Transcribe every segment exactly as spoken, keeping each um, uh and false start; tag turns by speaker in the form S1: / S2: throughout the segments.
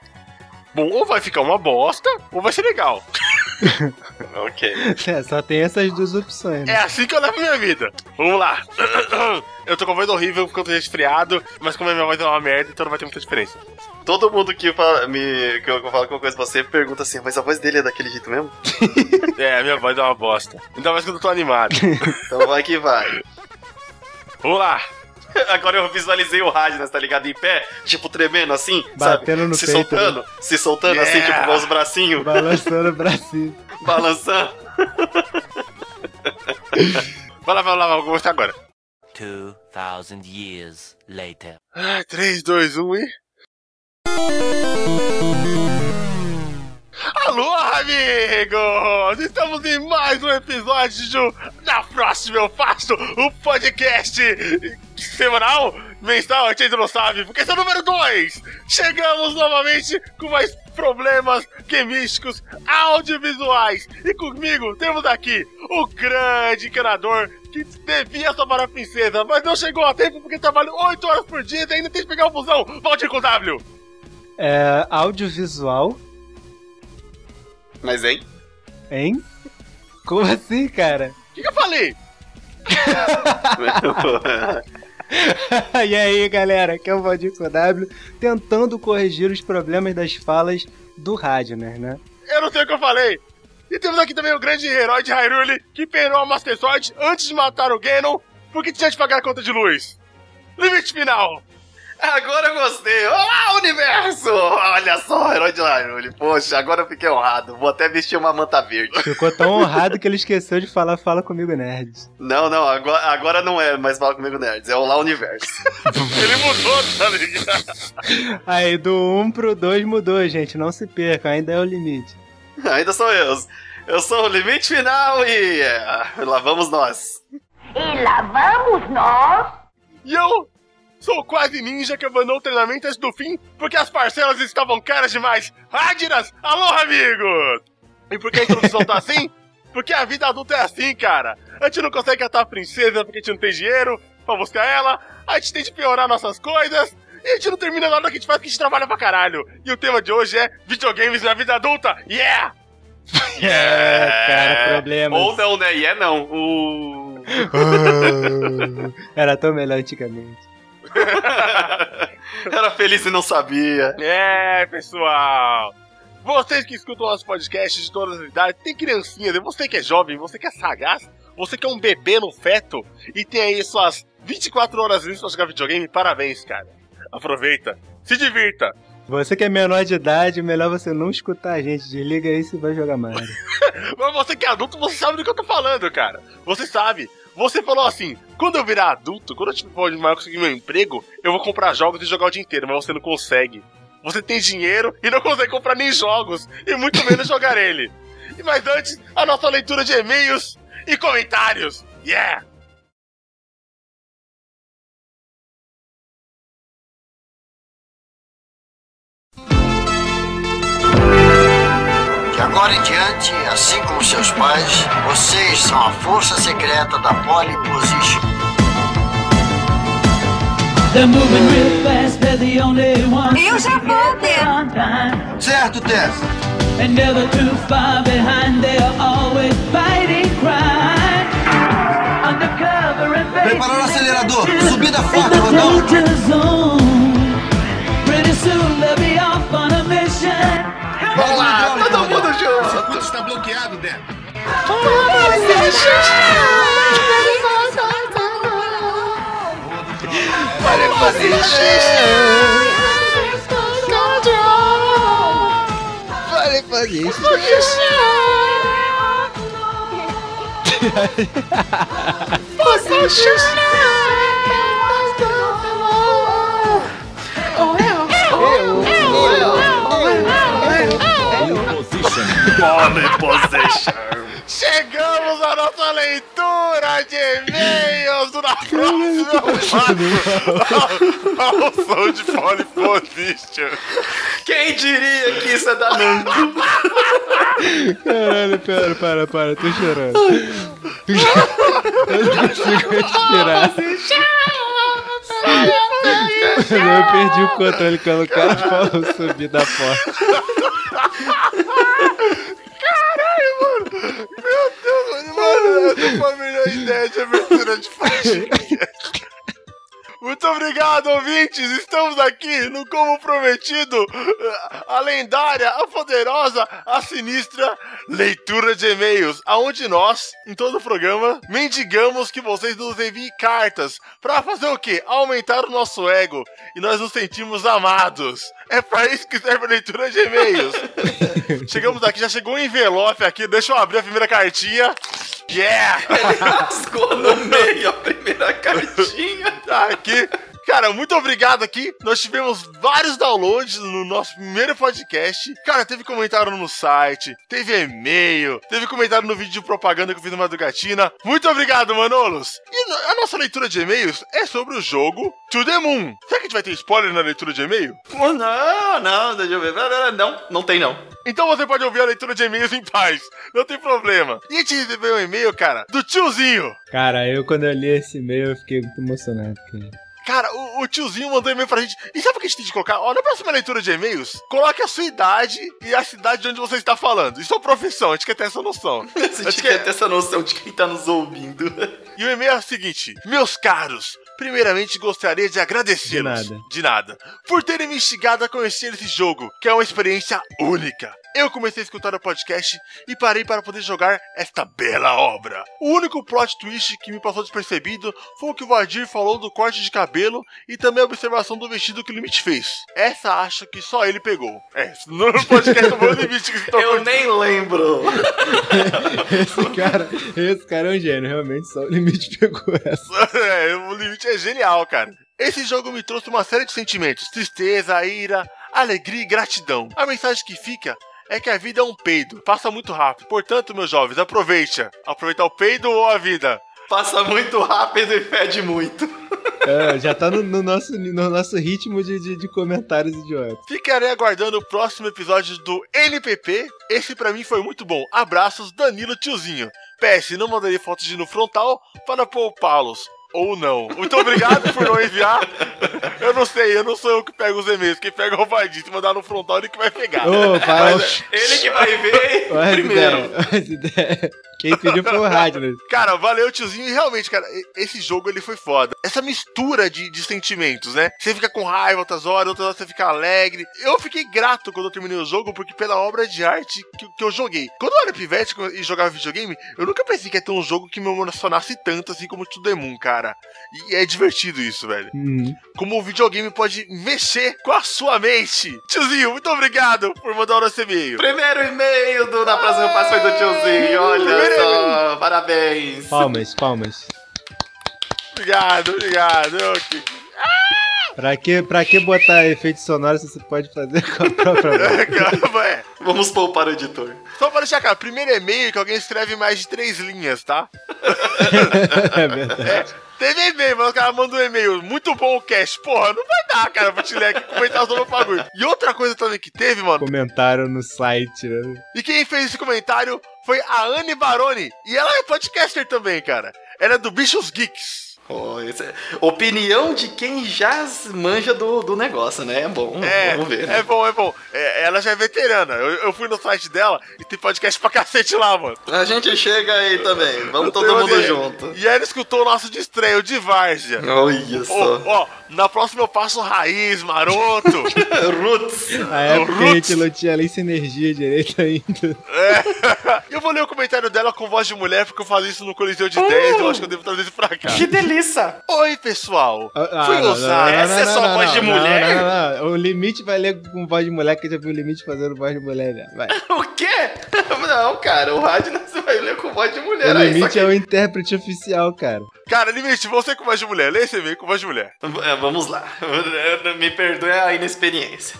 S1: Bom, ou vai ficar uma bosta, ou vai ser legal.
S2: Ok.
S3: É, só tem essas duas opções, né?
S1: É assim que eu levo minha vida. Vamos lá. Eu tô com a voz horrível porque eu tô resfriado, mas como a minha voz é uma merda, então não vai ter muita diferença.
S2: Todo mundo que, fala, me, que eu falo alguma coisa pra você pergunta assim, mas a voz dele é daquele jeito mesmo?
S1: É, a minha voz é uma bosta. Ainda mais quando eu tô animado.
S2: Então vai que vai.
S1: Vamos lá.
S2: Agora eu visualizei o Radnas, tá ligado? Em pé, tipo, tremendo assim,
S3: Batendo
S2: sabe?
S3: no
S2: se
S3: peito,
S2: soltando,
S3: né?
S2: se soltando
S1: Yeah.
S2: assim, tipo, com os bracinhos,
S3: Balançando o bracinho.
S2: balançando.
S1: Vai lá, vai lá, vou mostrar agora.
S4: Two thousand years later.
S1: Ah, três, dois, um e... Alô, amigos! Estamos em mais um episódio do Da Próxima Eu Faço, o podcast semanal, mensal, a gente ainda não sabe, porque esse é o número dois! Chegamos novamente com mais problemas gamísticos audiovisuais. E comigo temos aqui o grande encanador que devia salvar a princesa, mas não chegou a tempo porque trabalha oito horas por dia e ainda tem que pegar o busão. Volte com o W!
S3: É, audiovisual,
S2: Mas, hein?
S3: hein? Como assim, cara?
S1: O que, que eu falei?
S3: E aí, galera, aqui é o Valdir com o W, tentando corrigir os problemas das falas do Radnas, né?
S1: Eu não sei o que eu falei. E temos aqui também o grande herói de Hyrule, que peinou a Master Sword antes de matar o Ganon, porque tinha de pagar a conta de luz. Limite final.
S2: Agora eu gostei. Olá, universo! Olha só, herói de Hyrule. Poxa, agora eu fiquei honrado. Vou até vestir uma manta verde.
S3: Ficou tão honrado que ele esqueceu de falar Fala Comigo, Nerds.
S2: Não, não, agora, agora não é mais Fala Comigo Nerds. É Olá, universo.
S1: Ele mudou, tá ligado?
S3: Aí, do um pro dois mudou, gente. Não se perca, ainda é o limite.
S2: Ainda sou eu. Eu sou o limite final e... é, lá vamos nós.
S5: E lá vamos nós.
S1: E eu sou quase ninja que abandonou o treinamento antes do fim, porque as parcelas estavam caras demais. Radnas, alô, amigos! E por que a introdução tá assim? Porque a vida adulta é assim, cara. A gente não consegue catar a princesa porque a gente não tem dinheiro pra buscar ela, a gente tem de piorar nossas coisas, e a gente não termina nada que a gente faz porque a gente trabalha pra caralho. E o tema de hoje é videogames na vida adulta. Yeah!
S3: É, cara, problemas.
S2: Ou não, né? E é não. O...
S3: Era tão melhor antigamente.
S2: Era feliz e não sabia.
S1: É, pessoal. Vocês que escutam nossos podcasts de todas as idades, tem criancinhas, você que é jovem, você que é sagaz, você que é um bebê no feto e tem aí suas vinte e quatro horas livres pra jogar videogame, parabéns, cara. Aproveita, se divirta.
S3: Você que é menor de idade, melhor você não escutar a gente. Desliga aí se vai jogar Mario.
S1: Mas você que é adulto, você sabe do que eu tô falando, cara. Você sabe. Você falou assim, quando eu virar adulto, quando eu tipo, for maior conseguir meu emprego, eu vou comprar jogos e jogar o dia inteiro, mas você não consegue. Você tem dinheiro e não consegue comprar nem jogos, e muito menos jogar ele. Mas antes, a nossa leitura de e-mails e comentários. Yeah!
S6: De agora em diante, assim como seus pais, vocês são a força secreta da Pole Position.
S5: Eu já vou ver.
S6: Certo, Tess? Preparar o acelerador. Subida forte, Rodão.
S2: Vamos lá, todo mundo junto.
S7: Tudo está bloqueado, Dan.
S2: Pare fazer xixi.
S3: Pare fazer xixi.
S5: Faça xixi.
S2: Pole Position.
S1: Chegamos à nossa leitura de e-mails do Na Próxima ao, ao som de Pole Position.
S2: Quem diria que isso é da Namco?
S3: Caralho, pera, para, para, tô chorando. Eu não consigo respirar. Eu perdi o controle quando o cara falou subir da porta.
S1: Caralho, mano! Meu Deus, mano! Essa foi a melhor ideia de abertura de podcast. Muito obrigado, ouvintes! Estamos aqui no Como Prometido, a lendária, a poderosa, a sinistra leitura de e-mails, aonde nós, em todo o programa, mendigamos que vocês nos enviem cartas pra fazer o quê? Aumentar o nosso ego e nós nos sentimos amados. É pra isso que serve a leitura de e-mails. Chegamos aqui, já chegou um envelope aqui, deixa eu abrir a primeira cartinha. Yeah!
S2: Ele rasgou no meio a primeira cartinha.
S1: Tá aqui. Cara, muito obrigado aqui. Nós tivemos vários downloads no nosso primeiro podcast. Cara, teve comentário no site, teve e-mail, teve comentário no vídeo de propaganda que eu fiz no Madrugatina. Muito obrigado, Manolos. E a nossa leitura de e-mails é sobre o jogo To The Moon. Será que a gente vai ter spoiler na leitura de e-mail?
S2: Oh, não, não, deixa eu ver. Não, não tem não.
S1: Então você pode ouvir a leitura de e-mails em paz. Não tem problema. E a gente recebeu um e-mail, cara, do tiozinho.
S3: Cara, eu quando eu li esse e-mail eu fiquei muito emocionado, cara.
S1: Cara, o, o tiozinho mandou e-mail pra gente. E sabe o que a gente tem que colocar? Ó, na próxima leitura de e-mails, coloque a sua idade e a cidade de onde você está falando. Isso é uma profissão, a gente quer ter essa noção.
S2: A gente quer ter essa noção de quem tá nos ouvindo.
S1: E o e-mail é o seguinte: meus caros, primeiramente gostaria de agradecê-los.
S3: De nada.
S1: De nada. Por terem me instigado a conhecer esse jogo, que é uma experiência única. Eu comecei a escutar o podcast e parei para poder jogar esta bela obra. O único plot twist que me passou despercebido foi o que o Vadir falou do corte de cabelo e também a observação do vestido que o Limite fez. Essa acho que só ele pegou. É, no podcast do meu Limite que se tocou.
S2: Eu nem lembro.
S3: Esse cara, esse cara é um gênio, realmente só o Limite pegou essa.
S1: É, o Limite é genial, cara. Esse jogo me trouxe uma série de sentimentos: tristeza, ira, alegria e gratidão. A mensagem que fica é que a vida é um peido, passa muito rápido. Portanto, meus jovens, aproveite. Aproveitar o peido ou a vida?
S2: Passa muito rápido e fede muito.
S3: É, já tá no, no, nosso, no nosso ritmo de, de, de comentários idiotas.
S1: Ficarei aguardando o próximo episódio do N P P. Esse pra mim foi muito bom. Abraços, Danilo Tiozinho. P S, não mandaria fotos de no frontal para poupá-los. Ou não. Muito obrigado por não enviar. Eu não sei, eu não sou eu que pego os e-mails. Quem pega é o Vadir. Se mandar no frontal, ele que vai pegar.
S3: Ô,
S1: Mas,
S2: é ele que vai ver
S3: Olha
S2: primeiro.
S3: Essa ideia. Quem pediu foi o Radler.
S1: Cara, valeu, tiozinho. E realmente, cara, esse jogo ele foi foda. Essa mistura de, de sentimentos, né? Você fica com raiva outras horas, outras horas você fica alegre. Eu fiquei grato quando eu terminei o jogo, porque pela obra de arte que, que eu joguei. Quando eu era pivete e jogava videogame, eu nunca pensei que ia ter um jogo que me emocionasse tanto assim como To The Moon, cara. E é divertido isso, velho.
S3: Uhum.
S1: Como o videogame pode mexer com a sua mente. Tiozinho, muito obrigado por mandar o nosso e-mail.
S2: Primeiro e-mail do Na Próxima Passo foi do tiozinho. Olha
S1: Primeiro
S2: só,
S1: e-mail.
S2: parabéns.
S3: Palmas, palmas.
S1: Obrigado, obrigado. Eu...
S3: Pra que, pra que botar efeito sonoro se você pode fazer com a própria voz?
S1: Caramba, é.
S2: Vamos poupar o editor.
S1: Só pra deixar claro, primeiro e-mail que alguém escreve mais de três linhas, tá?
S3: É verdade.
S1: É, teve e-mail, mas o cara manda um e-mail. Muito bom o cast. Porra, não vai dar, cara, pra te ler aqui e comentar sobre o bagulho. E outra coisa também que teve, mano.
S3: Comentaram no site, né?
S1: E quem fez esse comentário foi a Anne Baroni. E ela é podcaster também, cara. Ela é do Bichos Geeks.
S2: Oh, esse é... Opinião de quem já manja do, do negócio, né? É bom,
S1: É,
S2: vamos ver. Né?
S1: é bom, é bom. É, ela já é veterana. Eu, eu fui no site dela e tem podcast pra cacete lá, mano.
S2: A gente chega aí também, vamos
S1: Eu
S2: todo
S1: tenho
S2: mundo
S1: uma-
S2: junto.
S1: E ela escutou o nosso de estreia, o de Várzea.
S2: Olha só.
S1: Ó, ó, na próxima eu passo raiz, maroto.
S2: Roots.
S3: A época que a
S1: Roots.
S3: gente não tinha nem sinergia direito ainda.
S1: É. Eu vou ler o comentário dela com voz de mulher, porque eu faço isso no Coliseu de dez. Eu acho que eu devo trazer isso pra cá.
S2: Que delícia.
S1: Oi, pessoal.
S3: Ah,
S1: Fui
S3: não,
S1: ousado.
S3: não,
S2: Essa é
S3: não,
S2: só
S3: não,
S2: voz
S3: não,
S2: de
S3: não,
S2: mulher?
S3: Não, não, não. O Limite vai ler com voz de mulher, que eu já vi o Limite fazendo voz de mulher já. Vai.
S2: O quê? Não, cara, o rádio não você vai ler com voz de mulher
S3: O
S2: aí.
S3: Limite
S2: só
S3: é
S2: que...
S3: o intérprete oficial, cara.
S1: Cara, Limite, você com voz de mulher. Lê esse e-mail com voz de mulher.
S2: É, vamos lá. Me perdoe a inexperiência.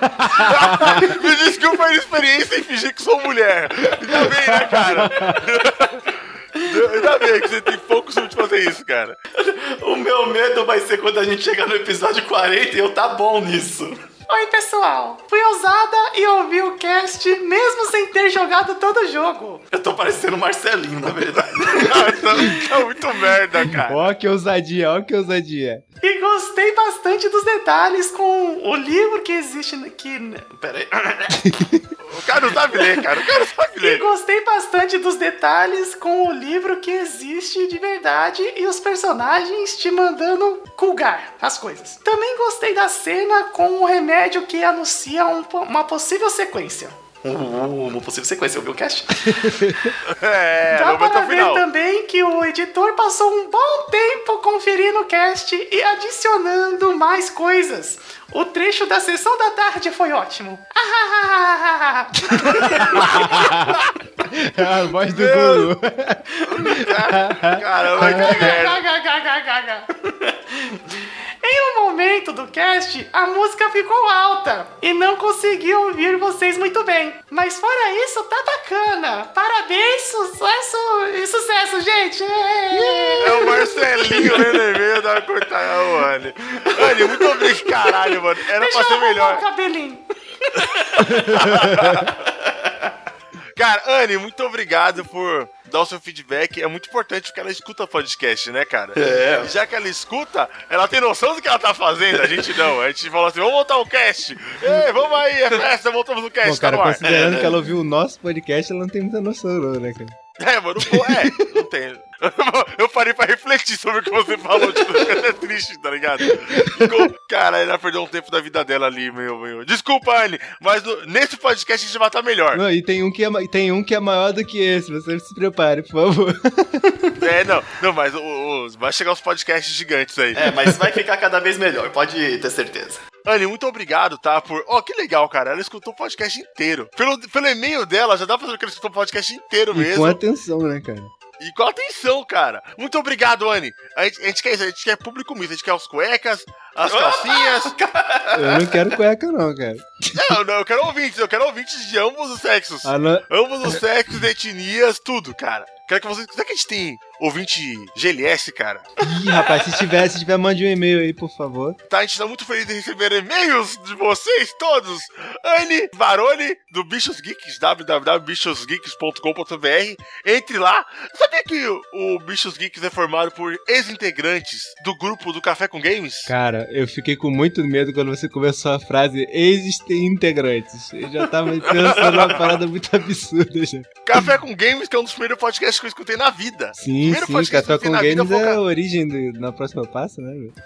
S1: Me desculpa a experiência em fingir que sou mulher. Ainda bem, né, cara? Ainda bem que você tem pouco costume de fazer isso, cara.
S2: O meu medo vai ser quando a gente chegar no episódio quarenta e eu tá bom nisso.
S7: Oi, pessoal. Fui ousada e ouvi o cast mesmo sem ter jogado todo o jogo.
S2: Eu tô parecendo o Marcelinho, na verdade.
S1: É muito merda, cara.
S3: Ó que ousadia, ó que ousadia.
S7: E gostei bastante dos detalhes com o livro que existe que... Pera aí.
S1: O cara não sabe ler, cara. O cara não sabe
S7: E
S1: ler.
S7: gostei bastante dos detalhes com o livro que existe de verdade e os personagens te mandando culgar as coisas. Também gostei da cena com o remédio que anuncia um po- uma possível sequência. Uh, uma possível sequência, ouviu o cast?
S1: É,
S7: Dá
S1: não vai até
S7: para
S1: o
S7: ver
S1: final.
S7: também que o editor passou um bom tempo conferindo o cast e adicionando mais coisas. O trecho da sessão da tarde foi ótimo.
S3: É a voz do
S1: Meu-
S3: Google.
S1: Caramba, que merda.
S7: Em um momento do cast, a música ficou alta e não consegui ouvir vocês muito bem. Mas fora isso, tá bacana. Parabéns, sucesso e sucesso, gente!
S1: É o Marcelinho lendo e-mail da coitada, ô, Anny. Anny, muito obrigado, caralho, mano. Era
S7: Deixa
S1: pra
S7: eu
S1: ser
S7: arrumar
S1: melhor.
S7: o cabelinho.
S1: Cara, Anny, muito obrigado por dar o seu feedback. É muito importante porque ela escuta podcast, né, cara?
S2: É.
S1: E já que ela escuta, ela tem noção do que ela tá fazendo. A gente não. A gente falou assim, vamos montar um cast. Ei, vamos aí, é festa, montamos um cast,
S3: Bom, cara,
S1: tá no ar.
S3: considerando que ela ouviu o nosso podcast, ela não tem muita noção, não, né, cara?
S1: É, mano, pô, é, não tem. Eu parei pra refletir sobre o que você falou, tipo, fica até triste, tá ligado? Ficou, cara, ela perdeu um tempo da vida dela ali, meu, meu. Desculpa, Anny, mas no- nesse podcast a gente vai estar melhor.
S3: Não, e tem um, que é, ma- tem um que é maior do que esse, você se prepare, por favor.
S1: É, não, não, mas o, o- vai chegar os podcasts gigantes aí.
S2: É, mas vai ficar cada vez melhor, pode ter certeza.
S1: Anny, muito obrigado, tá? Por. Ó, que legal, cara. Ela escutou o podcast inteiro. Pelo, pelo e-mail dela, já dá pra saber que ela escutou o podcast inteiro
S3: E
S1: mesmo.
S3: com atenção, né, cara?
S1: E com atenção, cara. Muito obrigado, Anny. A gente, a gente quer isso, a gente quer público misto, a gente quer os cuecas, as calcinhas.
S3: Eu não quero cueca, não, cara.
S1: Não, não, eu quero ouvintes, eu quero ouvintes de ambos os sexos.
S3: Ah, não...
S1: Ambos os sexos, etnias, tudo, cara. Quero que vocês. Será que a gente tem ouvinte G L S, cara?
S3: Ih, rapaz, se tiver, se tiver, mande um e-mail aí, por favor.
S1: Tá, a gente tá muito feliz em receber e-mails de vocês todos. Anny Baroni, do Bichos Geeks, w w w ponto bichos geeks ponto com ponto b r. Entre lá. Sabia que o, o Bichos Geeks é formado por ex-integrantes do grupo do Café com Games?
S3: Cara, eu fiquei com muito medo quando você começou a frase existem integrantes. Eu já tava pensando numa parada muito absurda já.
S1: Café com Games, que é um dos primeiros podcasts que eu escutei na vida.
S3: Sim,
S1: Primeiro
S3: sim,
S1: podcast que
S3: Café
S1: eu escutei
S3: com
S1: na vida
S3: Games
S1: foi o
S3: é
S1: ca-
S3: a origem do, na próxima passo, né? meu?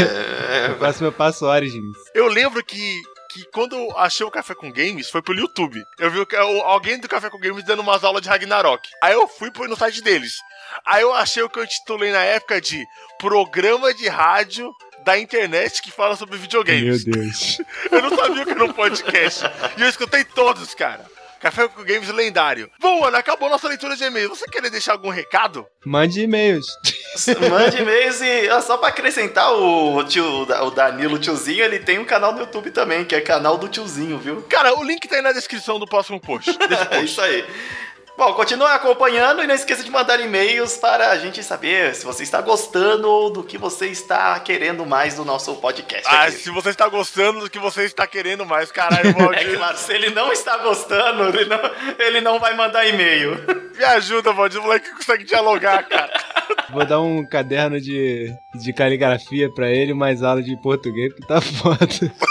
S2: É,
S3: Na próxima passo Origins.
S1: Eu lembro que, que quando eu achei o Café com Games, foi pelo YouTube. Eu vi o, o- alguém do Café com Games dando umas aulas de Ragnarok. Aí eu fui pôr no site deles. Aí eu achei o que eu intitulei na época de Programa de Rádio da Internet que fala sobre
S3: Meu
S1: videogames.
S3: Deus.
S1: Eu não sabia o que era um podcast. E eu escutei todos, cara. Café com Games lendário. Bom, Ana, acabou nossa leitura de e-mail. Você quer deixar algum recado?
S3: Mande e-mails.
S2: mande e-mails e ó, só pra acrescentar o tio, o Danilo, o tiozinho, ele tem um canal no YouTube também, que é canal do tiozinho, viu?
S1: Cara, o link tá aí na descrição do próximo post. Desse
S2: É
S1: post.
S2: isso aí. Bom, continue acompanhando e não esqueça de mandar e-mails para a gente saber se você está gostando ou do que você está querendo mais do nosso podcast
S1: Ah,
S2: aqui.
S1: se você está gostando do que você está querendo mais, caralho, Valdir.
S2: É claro, se ele não está gostando, ele não, ele não vai mandar e-mail.
S1: Me ajuda, Valdir. O moleque consegue dialogar, cara.
S3: Vou dar um caderno de, de caligrafia pra ele, mais aula de português, porque tá foda.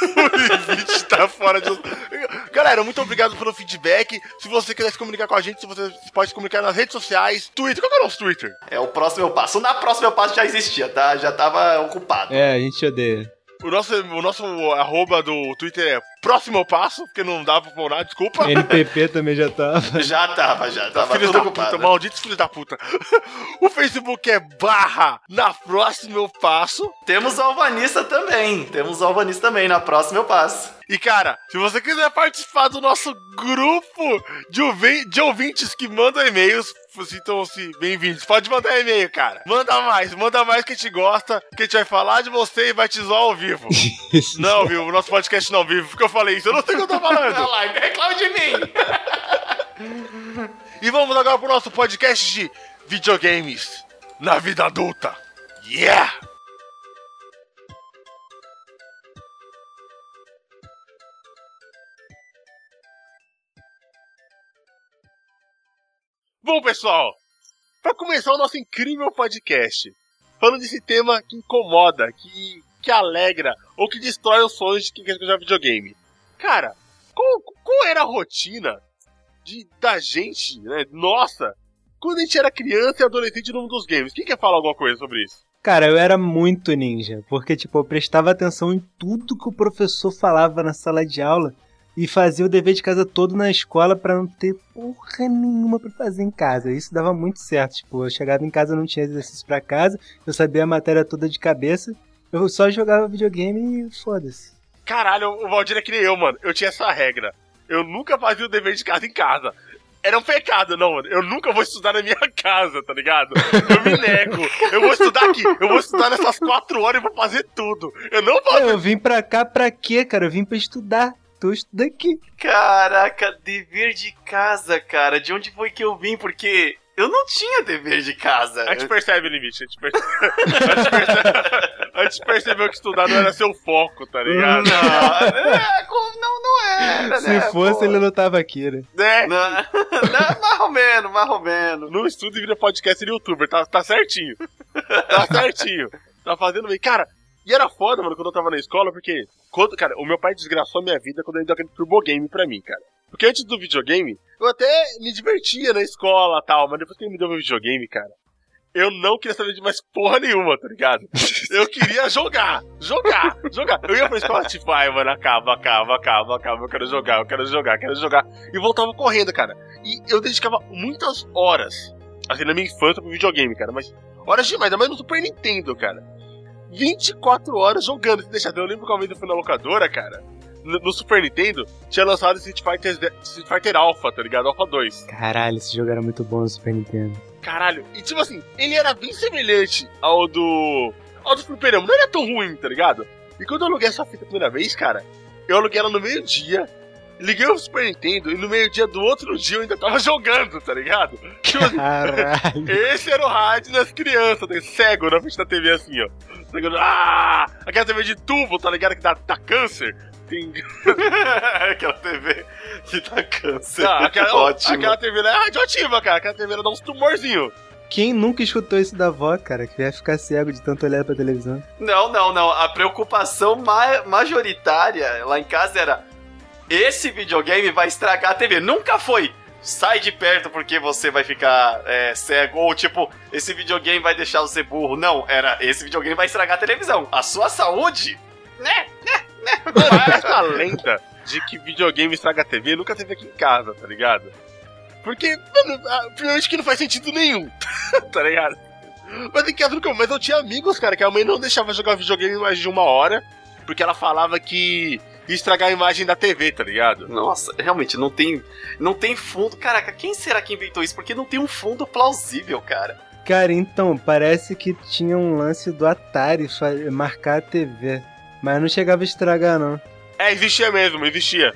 S1: O limite tá fora de. Galera, muito obrigado pelo feedback. Se você quiser se comunicar com a gente, você pode se comunicar nas redes sociais. Twitter, qual que é o nosso Twitter?
S2: É o próximo passo. Na próxima passo já existia, tá? Já tava ocupado.
S3: É, a gente odeia.
S1: O nosso, o nosso arroba do Twitter é Próximo Passo, porque não dá pra pôr nada, desculpa.
S3: N P P também já tava.
S2: Já tava, já tava
S1: Filhos
S2: tudo
S1: da
S2: ocupado.
S1: puta, malditos filhos da puta. O Facebook é barra Na Próxima Eu Passo.
S2: Temos o Alvanista também. Temos o Alvanista também. Na próxima eu passo.
S1: E cara, se você quiser participar do nosso grupo de, ouvi- de ouvintes que mandam e-mails, sintam-se bem-vindos. Pode mandar e-mail, cara. Manda mais, manda mais que a gente gosta, que a gente vai falar de você e vai te zoar ao vivo. Não ao vivo, o nosso podcast não ao vivo, porque eu falei isso, eu não sei o que eu tô
S2: Olha
S1: falando.
S2: lá, reclama de mim.
S1: E vamos agora pro nosso podcast de videogames na vida adulta. Yeah! Bom, pessoal, para começar o nosso incrível podcast, falando desse tema que incomoda, que, que alegra, ou que destrói os sonhos de quem quer jogar videogame. Cara, qual, qual era a rotina de, da gente, né, nossa, quando a gente era criança e adolescente no mundo dos games? Quem quer falar alguma coisa sobre isso?
S3: Cara, eu era muito ninja, porque, tipo, eu prestava atenção em tudo que o professor falava na sala de aula e fazia o dever de casa todo na escola pra não ter porra nenhuma pra fazer em casa. Isso dava muito certo, tipo, eu chegava em casa, não tinha exercício pra casa, eu sabia a matéria toda de cabeça, eu só jogava videogame e foda-se.
S1: Caralho, o Valdir é que nem eu, mano. Eu tinha essa regra. Eu nunca fazia o dever de casa em casa. Era um pecado, não, mano. Eu nunca vou estudar na minha casa, tá ligado? Eu me nego. Eu vou estudar aqui. Eu vou estudar nessas quatro horas e vou fazer tudo. Eu não vou...
S3: Eu vim pra cá pra quê, cara? Eu vim pra estudar. Tô estudando aqui.
S2: Caraca, dever de casa, cara. De onde foi que eu vim? Porque eu não tinha dever de casa.
S1: A gente percebe o limite. A gente percebe... a, gente percebe... a gente percebeu que estudar não era seu foco, tá ligado?
S2: Não, é, não, não era,
S3: Se
S2: né?
S3: fosse,
S2: pô.
S3: ele não tava aqui, né?
S1: Né?
S2: Não, não, mais ou menos, mais ou menos.
S1: Não estuda e vira podcast de youtuber. Tá, tá certinho. Tá certinho. Tá fazendo bem. Cara, e era foda, mano, quando eu tava na escola, porque... Quando, cara, o meu pai desgraçou a minha vida quando ele deu aquele turbo game pra mim, cara. Porque antes do videogame, eu até me divertia na escola e tal, mas depois que ele me deu o videogame, cara, eu não queria saber de mais porra nenhuma, tá ligado? Eu queria jogar, jogar, jogar. Eu ia pra escola, tipo, ai, mano, acaba, acaba, acaba, acaba, eu quero jogar, eu quero jogar, quero jogar. E voltava correndo, cara. E eu dedicava muitas horas, assim, na minha infância pro videogame, cara, mas horas demais, ainda mais no Super Nintendo, cara. vinte e quatro horas jogando, se deixar. Eu lembro que uma vez eu fui na locadora, cara, no, no Super Nintendo, tinha lançado Street Fighter, Street Fighter Alpha, tá ligado? Alpha dois.
S3: Caralho, esse jogo era muito bom no Super Nintendo.
S1: Caralho, e tipo assim, ele era bem semelhante ao do... ao do Fliperama, não era tão ruim, tá ligado? E quando eu aluguei essa fita a primeira vez, cara, eu aluguei ela no meio-dia, liguei o Super Nintendo e no meio-dia do outro dia eu ainda tava jogando, tá ligado?
S3: Caralho.
S1: Esse era o rádio das crianças, né? Cego na frente da T V assim, ó. Ah! Aquela T V de tubo, tá ligado? Que dá, dá câncer. Tem...
S2: Aquela T V que dá câncer.
S1: Ah, aquela,
S2: Ótimo.
S1: Aquela T V é radioativa, cara. Aquela T V dá uns tumorzinhos.
S3: Quem nunca escutou isso da avó, cara? Que ia ficar cego de tanto olhar pra televisão.
S2: Não, não, não. A preocupação ma- majoritária lá em casa era: esse videogame vai estragar a T V. Nunca foi: sai de perto porque você vai ficar é, cego. Ou tipo, esse videogame vai deixar você burro. Não, era: esse videogame vai estragar a televisão. A sua saúde, né, né, né.
S1: Mano, essa lenda de que videogame estraga a T V nunca teve aqui em casa, tá ligado? Porque, mano, primeiramente que não faz sentido nenhum, tá ligado? Mas em casa nunca. Mas eu tinha amigos, cara, que a mãe não deixava jogar videogame mais de uma hora, porque ela falava que ia estragar a imagem da T V, tá ligado?
S2: Nossa, realmente, não tem, não tem fundo. Caraca, quem será que inventou isso? Porque não tem um fundo plausível, cara.
S3: Cara, então, parece que tinha um lance do Atari fa- marcar a T V. Mas não chegava a estragar, não.
S1: É, existia mesmo, existia.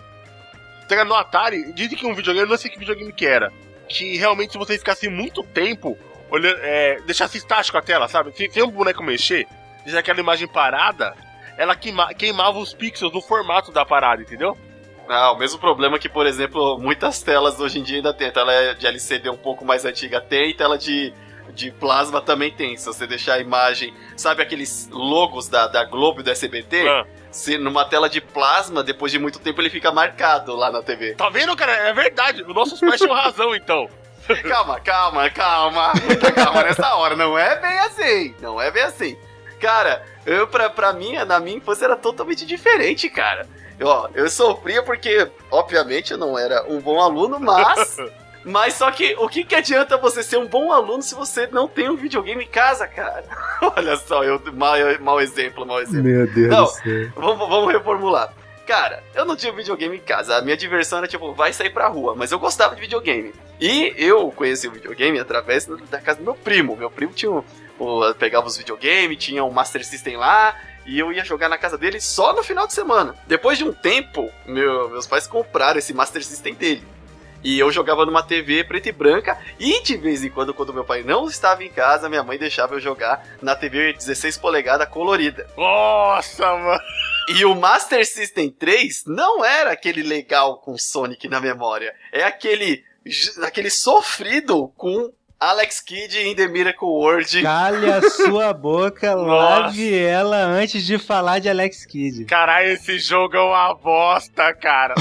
S1: Tá, no Atari, dizem que um videogame, eu não sei que videogame que era, que realmente se você ficasse muito tempo olhando, é, deixasse estático a tela, sabe? Se tem um boneco mexer, deixar aquela imagem parada, ela queima, queimava os pixels no formato da parada, entendeu?
S2: Ah, o mesmo problema que, por exemplo, muitas telas hoje em dia ainda tem. Tela de L C D um pouco mais antiga tem, e tela de, de plasma também tem. Se você deixar a imagem, sabe aqueles logos da, da Globo e do S B T?
S1: Ah.
S2: Se numa tela de plasma, depois de muito tempo ele fica marcado lá na T V.
S1: Tá vendo, cara? É verdade. Os nossos pais tinham razão, então.
S2: Calma, calma, calma. Muita calma nessa hora. Não é bem assim. Não é bem assim. Cara, eu, pra, pra mim, na minha infância era totalmente diferente, cara. Eu, ó, eu sofria porque, obviamente, eu não era um bom aluno, mas... Mas só que, o que que adianta você ser um bom aluno se você não tem um videogame em casa, cara? Olha só, eu, mau, mau exemplo, mau exemplo.
S3: Meu Deus
S2: Não,
S3: do céu.
S2: Vamos, vamos reformular. Cara, eu não tinha videogame em casa. A minha diversão era tipo, vai sair pra rua. Mas eu gostava de videogame. E eu conheci o videogame através da casa do meu primo. Meu primo tinha um, um, pegava os videogames, tinha um Master System lá. E eu ia jogar na casa dele só no final de semana. Depois de um tempo, meu, meus pais compraram esse Master System dele. E eu jogava numa T V preta e branca. E de vez em quando, quando meu pai não estava em casa, minha mãe deixava eu jogar na T V dezesseis polegadas colorida.
S1: Nossa, mano.
S2: E o Master System três não era aquele legal com Sonic na memória. É aquele, aquele sofrido com Alex Kidd in The Miracle World.
S3: Cale a sua boca, lave ela antes de falar de Alex Kidd.
S1: Caralho, esse jogo é uma bosta, cara.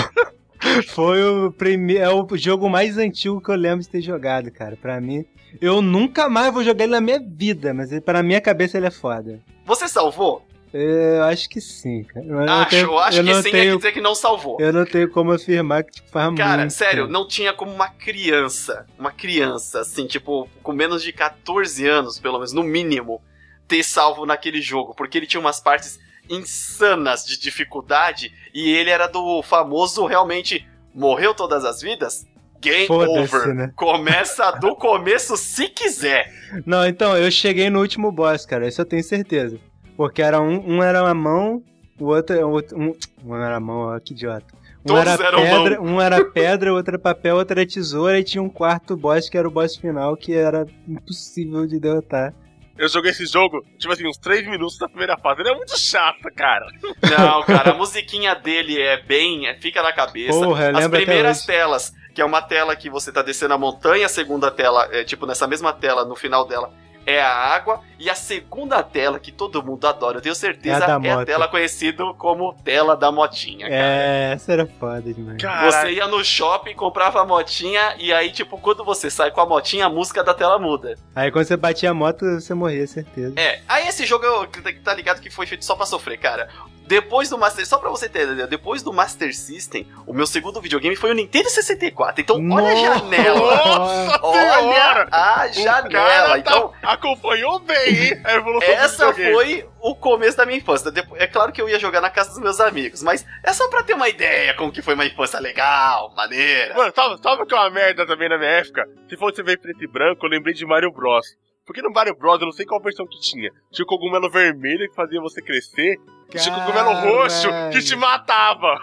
S3: Foi o primeiro, é o jogo mais antigo que eu lembro de ter jogado, cara. Pra mim, eu nunca mais vou jogar ele na minha vida, mas pra minha cabeça ele é foda.
S2: Você salvou?
S3: Eu acho que sim, cara. Eu
S2: acho,
S3: tenho,
S2: acho
S3: eu
S2: que sim,
S3: tenho,
S2: quer dizer que não salvou.
S3: Eu não tenho como afirmar que tipo, faz
S2: Cara,
S3: muito
S2: sério,
S3: tempo.
S2: não tinha como uma criança, uma criança, assim, tipo, com menos de catorze anos, pelo menos, no mínimo, ter salvo naquele jogo, porque ele tinha umas partes insanas de dificuldade, e ele era do famoso, realmente, morreu todas as vidas? Game
S3: Foda-se,
S2: over.
S3: né?
S2: Começa do começo se quiser.
S3: Não, então, eu cheguei no último boss, cara, isso eu tenho certeza. Porque era um, um era uma mão, o outro, o outro um, um era mão, ó, que idiota. Um
S2: Todos
S3: era
S2: eram
S3: pedra,
S2: mão.
S3: um era pedra, outro era papel, outro era tesoura, e tinha um quarto boss que era o boss final, que era impossível de derrotar.
S1: Eu joguei esse jogo, tipo assim, uns três minutos da primeira fase. Ele é muito chato, cara.
S2: Não, cara, a musiquinha dele é bem, é, fica na cabeça.
S3: Porra, eu
S2: As
S3: lembro até
S2: primeiras
S3: hoje.
S2: telas, que é uma tela que você tá descendo a montanha, a segunda tela, é, tipo, nessa mesma tela, no final dela, é a água, e a segunda tela, que todo mundo adora, eu tenho certeza,
S3: É a da
S2: é a
S3: moto.
S2: tela conhecida como tela da motinha, cara.
S3: É, essa era foda demais.
S1: Caralho.
S2: Você ia no shopping, comprava a motinha, e aí, tipo, quando você sai com a motinha, a música da tela muda.
S3: Aí quando você batia a moto, você morria, certeza.
S2: É, aí esse jogo, eu- tá ligado que foi feito só pra sofrer, cara. Depois do Master... Só pra você ter ideia, depois do Master System, o meu segundo videogame foi o Nintendo sessenta e quatro. Então, olha a janela.
S1: Nossa
S2: Olha
S1: senhora!
S2: a
S1: O
S2: janela.
S1: cara
S2: Então,
S1: tá, acompanhou bem, hein, a evolução
S2: essa
S1: do videogame.
S2: foi o começo da minha infância. Depo- É claro que eu ia jogar na casa dos meus amigos, mas é só pra ter uma ideia como que foi uma infância legal, maneira.
S1: Mano, sabe, sabe o que é uma merda também na minha época? Se fosse ver preto e branco, eu lembrei de Mario Bros. Porque no Mario Bros, eu não sei qual versão que tinha. Tinha o cogumelo vermelho que fazia você crescer. E tinha o cogumelo roxo que te matava.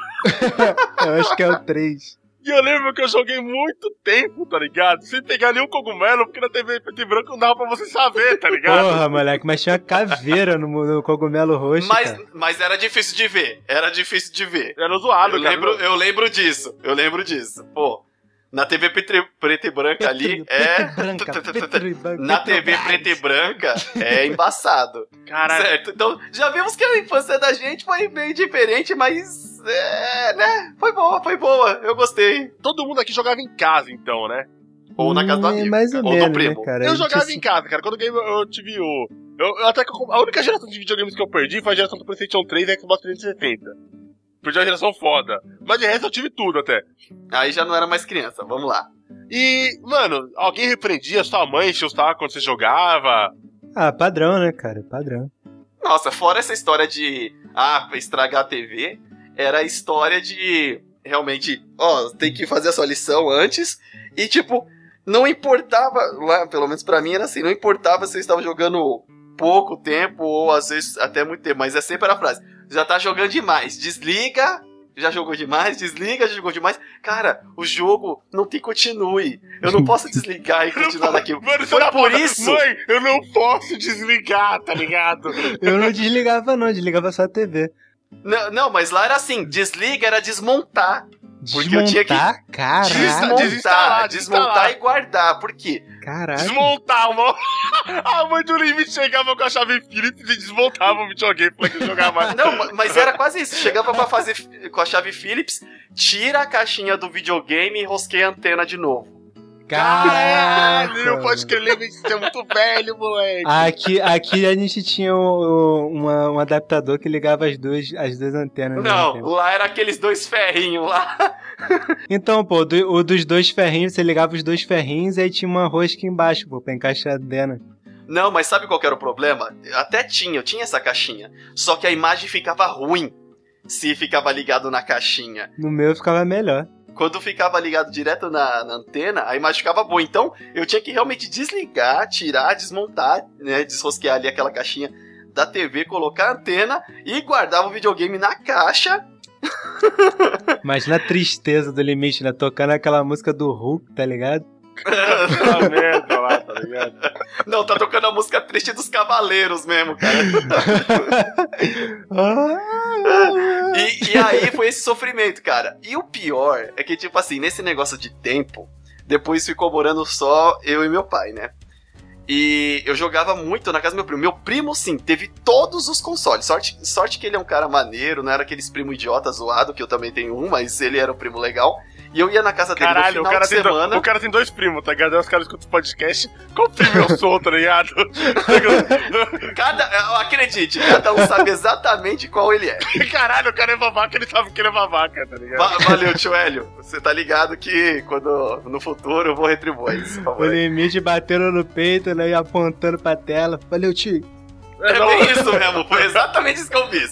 S3: Eu acho que é o três.
S1: E eu lembro que eu joguei muito tempo, tá ligado? Sem pegar nenhum cogumelo, porque na T V preto e branco não dava pra você saber, tá ligado?
S3: Porra, moleque, mas tinha uma caveira no, no cogumelo roxo,
S2: Mas,
S3: cara.
S2: mas era difícil de ver. Era difícil de ver.
S1: Era zoado,
S2: Eu
S1: cara.
S2: lembro, eu lembro disso. Eu lembro disso. Pô, na T V preto, preto e branca ali é.
S3: Preto e branca, preto e branca,
S2: Na T V
S3: Petrobras.
S2: preta e branca é embaçado.
S1: Caralho.
S2: Certo? Então, já vimos que a infância da gente foi bem diferente, mas. É, né? Foi boa, foi boa. Eu gostei.
S1: Todo mundo aqui jogava em casa, então, né?
S2: Ou na casa do
S3: Hum,
S2: amigo.
S3: mais ou
S2: ou
S3: menos,
S2: do primo.
S3: né, cara?
S1: Eu
S3: A gente
S1: jogava
S3: se-
S1: em casa, cara. Quando eu, game, eu tive o... Eu, eu até que eu- a única geração de videogames que eu perdi foi a geração do PlayStation três e Xbox trezentos e sessenta. Perdi uma geração foda. Mas de resto eu tive tudo até.
S2: Aí já não era mais criança, vamos lá.
S1: E, mano, alguém repreendia sua mãe, enchia o saco quando você jogava?
S3: Ah, padrão, né, cara? Padrão.
S2: Nossa, fora essa história de. Ah, estragar a T V, era a história de. Realmente, ó, tem que fazer a sua lição antes. E, tipo, não importava. Lá, pelo menos pra mim era assim, não importava se eu estava jogando pouco tempo ou às vezes até muito tempo. Mas é sempre a frase: já tá jogando demais, desliga. Já jogou demais, desliga, já jogou demais. Cara, o jogo não tem continue. Eu não posso desligar e continuar daquilo.
S1: Mano,
S2: Foi
S1: será
S2: por
S1: foda?
S2: isso.
S1: Mãe, eu não posso desligar, tá ligado?
S3: Eu não desligava, não, desligava só a T V.
S2: Não, não, mas lá era assim: desliga era desmontar. Porque eu tinha que-
S3: Desmontar? Caralho.
S2: Desmontar,
S1: desinstalar,
S2: desmontar
S1: desinstalar.
S2: e guardar. Por quê?
S3: Caralho.
S1: Desmontar, mano. A mãe do Limite chegava com a chave Philips e desmontava o videogame pra que jogava mais.
S2: Não, ma- mas era quase isso. Chegava pra fazer fi- com a chave Philips, tira a caixinha do videogame e rosqueia a antena de novo.
S1: Caralho, pode crer, Limite, você é muito velho, moleque.
S3: Aqui, aqui a gente tinha um, um- uma- um adaptador que ligava as duas, as duas antenas. ao mesmo
S2: Não,
S3: tempo.
S2: lá era aqueles dois ferrinhos lá.
S3: Então, pô, do- o dos dois ferrinhos, você ligava os dois ferrinhos e aí tinha uma rosca embaixo, pô, pra encaixar a antena.
S2: Não, mas sabe qual que era o problema? Até tinha, eu tinha essa caixinha. Só que a imagem ficava ruim se ficava ligado na caixinha.
S3: No meu ficava melhor.
S2: Quando ficava ligado direto na, na antena, a imagem ficava boa. Então, eu tinha que realmente desligar, tirar, desmontar, né, desrosquear ali aquela caixinha da T V, colocar a antena e guardava o videogame na caixa.
S3: Imagina a tristeza do Limite, né? Tocando aquela música do Hulk, tá ligado?
S1: Essa merda lá, tá ligado?
S2: Não, tá tocando a música triste dos Cavaleiros mesmo, cara. E, e aí foi esse sofrimento, cara. E o pior é que, tipo assim, nesse negócio de tempo, depois ficou morando só eu e meu pai, né? E eu jogava muito na casa do meu primo. Meu primo, sim, teve todos os consoles. Sorte, sorte que ele é um cara maneiro, não era aqueles primo idiota zoado, que eu também tenho um, mas ele era um primo legal. E eu ia na casa dele
S1: Caralho,
S2: no final
S1: o cara,
S2: de
S1: tem
S2: semana.
S1: do, o cara tem dois primos, tá ligado? Aí os caras escutam o podcast. Qual primo eu sou, tá ligado?
S2: Cada, acredite, cada um sabe exatamente qual ele é.
S1: Caralho, o cara é babaca, ele sabe que ele é babaca, tá ligado?
S2: Va- valeu, tio Hélio. Você tá ligado que quando no futuro eu vou retribuir isso, por
S3: O
S2: favor.
S3: limite batendo no peito, né? E apontando pra tela. Valeu, tio.
S2: É
S1: não.
S2: bem isso mesmo, foi exatamente isso que eu fiz.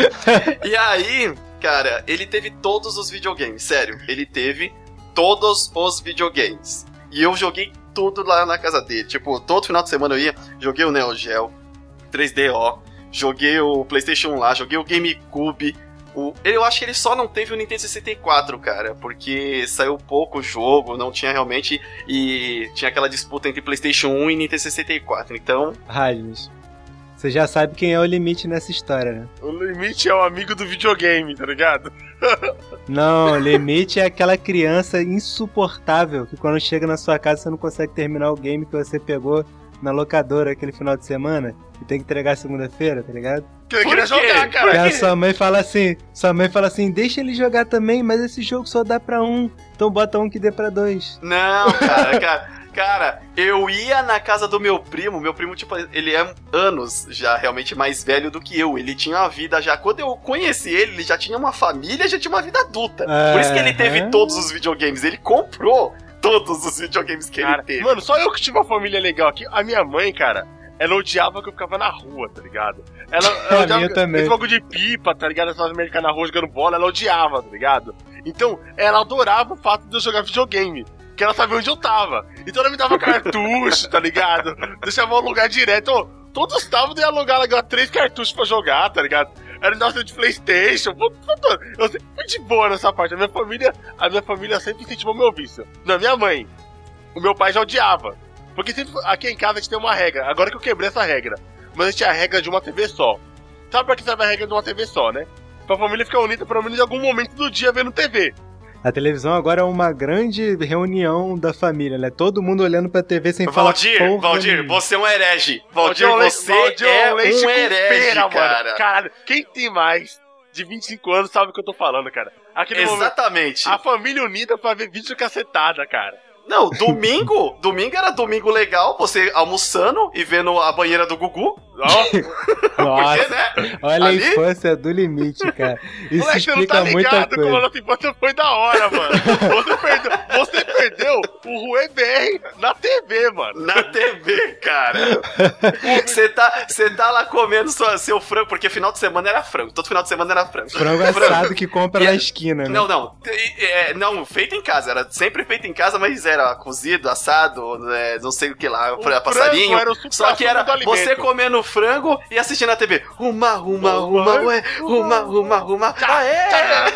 S2: E aí, cara, ele teve todos os videogames, sério. Ele teve todos os videogames. E eu joguei tudo lá na casa dele. Tipo, todo final de semana eu ia, joguei o Neo Geo, três D O, joguei o PlayStation um lá, joguei o GameCube. O... Eu acho que ele só não teve o Nintendo sessenta e quatro, cara, porque saiu pouco o jogo, não tinha realmente, e tinha aquela disputa entre PlayStation um e Nintendo sessenta e quatro, então...
S3: Rasmus, você já sabe quem é o limite nessa história, né?
S1: O limite é o amigo do videogame, tá ligado?
S3: Não, o limite é aquela criança insuportável que quando chega na sua casa você não consegue terminar o game que você pegou na locadora aquele final de semana e tem que entregar segunda-feira, tá ligado?
S1: Que ele
S2: Por
S1: queria
S2: quê?
S1: jogar,
S3: E
S1: cara.
S3: a sua mãe fala assim, sua mãe fala assim, deixa ele jogar também, mas esse jogo só dá pra um, então bota um que dê pra dois.
S2: Não, cara, cara, cara, eu ia na casa do meu primo, meu primo, tipo, ele é anos já realmente mais velho do que eu, ele tinha uma vida já, quando eu conheci ele, ele já tinha uma família, já tinha uma vida adulta, por isso que ele teve
S3: Aham.
S2: todos os videogames, ele comprou todos os videogames que
S1: Cara,
S2: ele teve.
S1: mano, só eu que tive uma família legal aqui. A minha mãe, cara, ela odiava que eu ficava na rua, tá ligado? Ela, ela
S3: A
S1: odiava
S3: minha também.
S1: esse bagulho de pipa, tá ligado? Essas americanas na rua jogando bola, ela odiava, tá ligado? Então, ela adorava o fato de eu jogar videogame. Que ela sabia onde eu tava. Então ela me dava cartucho, tá ligado? Deixava eu alugar direto. Ô, todo sábado eu ia alugar, alugar três cartuchos pra jogar, tá ligado? Era negócio de PlayStation. Eu sempre fui de boa nessa parte. A minha família, a minha família sempre incentivou meu vício. Na minha mãe, o meu pai já odiava. Porque sempre, aqui em casa a gente tem uma regra. Agora que eu quebrei essa regra. Mas a gente tinha a regra de uma T V só. Sabe pra que serve a regra de uma T V só, né? Pra família ficar unida pelo menos em algum momento do dia vendo T V.
S3: A televisão agora é uma grande reunião da família, né? Todo mundo olhando pra T V sem falar
S2: Valdir,
S3: porra
S2: Valdir,
S3: nenhuma.
S2: você é um herege. Valdir,
S1: Valdir,
S2: você
S1: Valdir
S2: é
S1: leite
S2: um
S1: com
S2: herege,
S1: pera,
S2: cara.
S1: Mano. Caralho, quem tem mais de vinte e cinco anos sabe o que eu tô falando, cara. Aquele momento,
S2: Exatamente.
S1: a família unida pra ver vídeo cacetada, cara.
S2: Não, domingo, domingo era domingo legal, você almoçando e vendo a banheira do Gugu.
S1: Ó,
S3: Nossa,
S2: Porque, né?
S3: olha
S2: Ali-
S3: a infância do limite, cara. Isso
S1: moleque, você não
S3: explica
S1: tá
S3: muita
S1: ligado como a
S3: coisa.
S1: nossa infância foi da hora, mano. Você perdeu, você perdeu o Rue B R na T V, mano.
S2: Na T V, cara. Você tá, você tá lá comendo sua, seu frango, porque final de semana era frango. Todo final de semana era frango.
S3: Frango assado que compra
S2: E
S3: na
S2: é-
S3: esquina, né?
S2: Não, não. E- é, não, feito em casa. Era sempre feito em casa, mas era cozido, assado, é, não sei o que lá,
S1: O
S2: passarinho.
S1: frango era o supra-sumo
S2: Só que era
S1: do alimento.
S2: você comendo frango e assistindo a T V. Uma, uma, uma, ué, uma, uma, uma. Ah, é!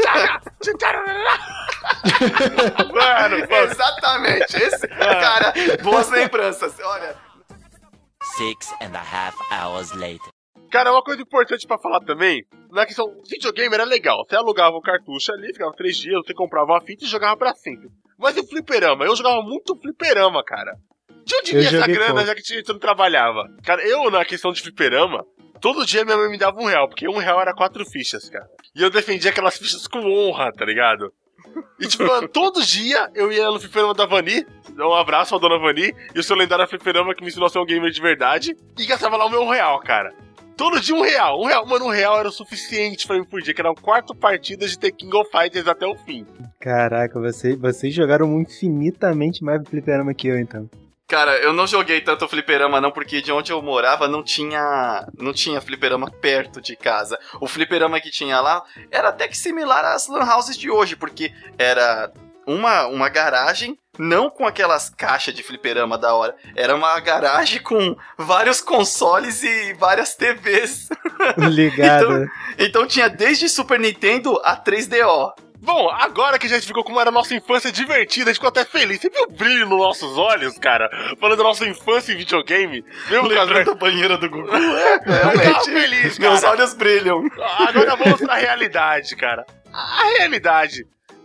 S1: Mano, mano.
S2: Exatamente. Esse, cara, boas lembranças. Olha.
S4: Six and a half hours later.
S1: Cara, uma coisa importante pra falar também, na questão, videogame era legal, você alugava o cartucho ali, ficava três dias, você comprava uma fita e jogava pra sempre. Mas e o fliperama? Eu jogava muito fliperama, cara. De onde
S3: Eu
S1: vinha essa
S3: joguei
S1: grana,
S3: pouco.
S1: já que você não trabalhava? Cara, eu, na questão de fliperama, todo dia minha mãe me dava um real, porque um real era quatro fichas, cara. E eu defendia aquelas fichas com honra, tá ligado? E tipo, mano, todo dia eu ia no fliperama da Vani, um abraço à dona Vani, e o seu lendário fliperama que me ensinou a ser um gamer de verdade, e gastava lá o meu real, cara. Todo dia um real, um real, mano, um real era o suficiente pra mim por dia, que eram quatro partidas de The King of Fighters até o fim.
S3: Caraca, vocês, vocês jogaram infinitamente mais fliperama que eu, então.
S2: Cara, eu não joguei tanto fliperama não, porque de onde eu morava não tinha não tinha fliperama perto de casa. O fliperama que tinha lá era até que similar às lan houses de hoje, porque era uma, uma garagem, não com aquelas caixas de fliperama da hora. Era uma garagem com vários consoles e várias T Vs.
S3: Ligado.
S2: Então tinha desde Super Nintendo a três D O.
S1: Bom, agora que a gente ficou como era a nossa infância divertida, a gente ficou até feliz. Você viu o brilho nos nossos olhos, cara? Falando da nossa infância em videogame. Mesmo
S2: Lembrando
S1: caso,
S2: da banheira do Google.
S1: eu tava
S2: Realmente,
S1: feliz,
S2: meus
S1: cara.
S2: olhos brilham.
S1: Agora vamos pra realidade, cara. A realidade.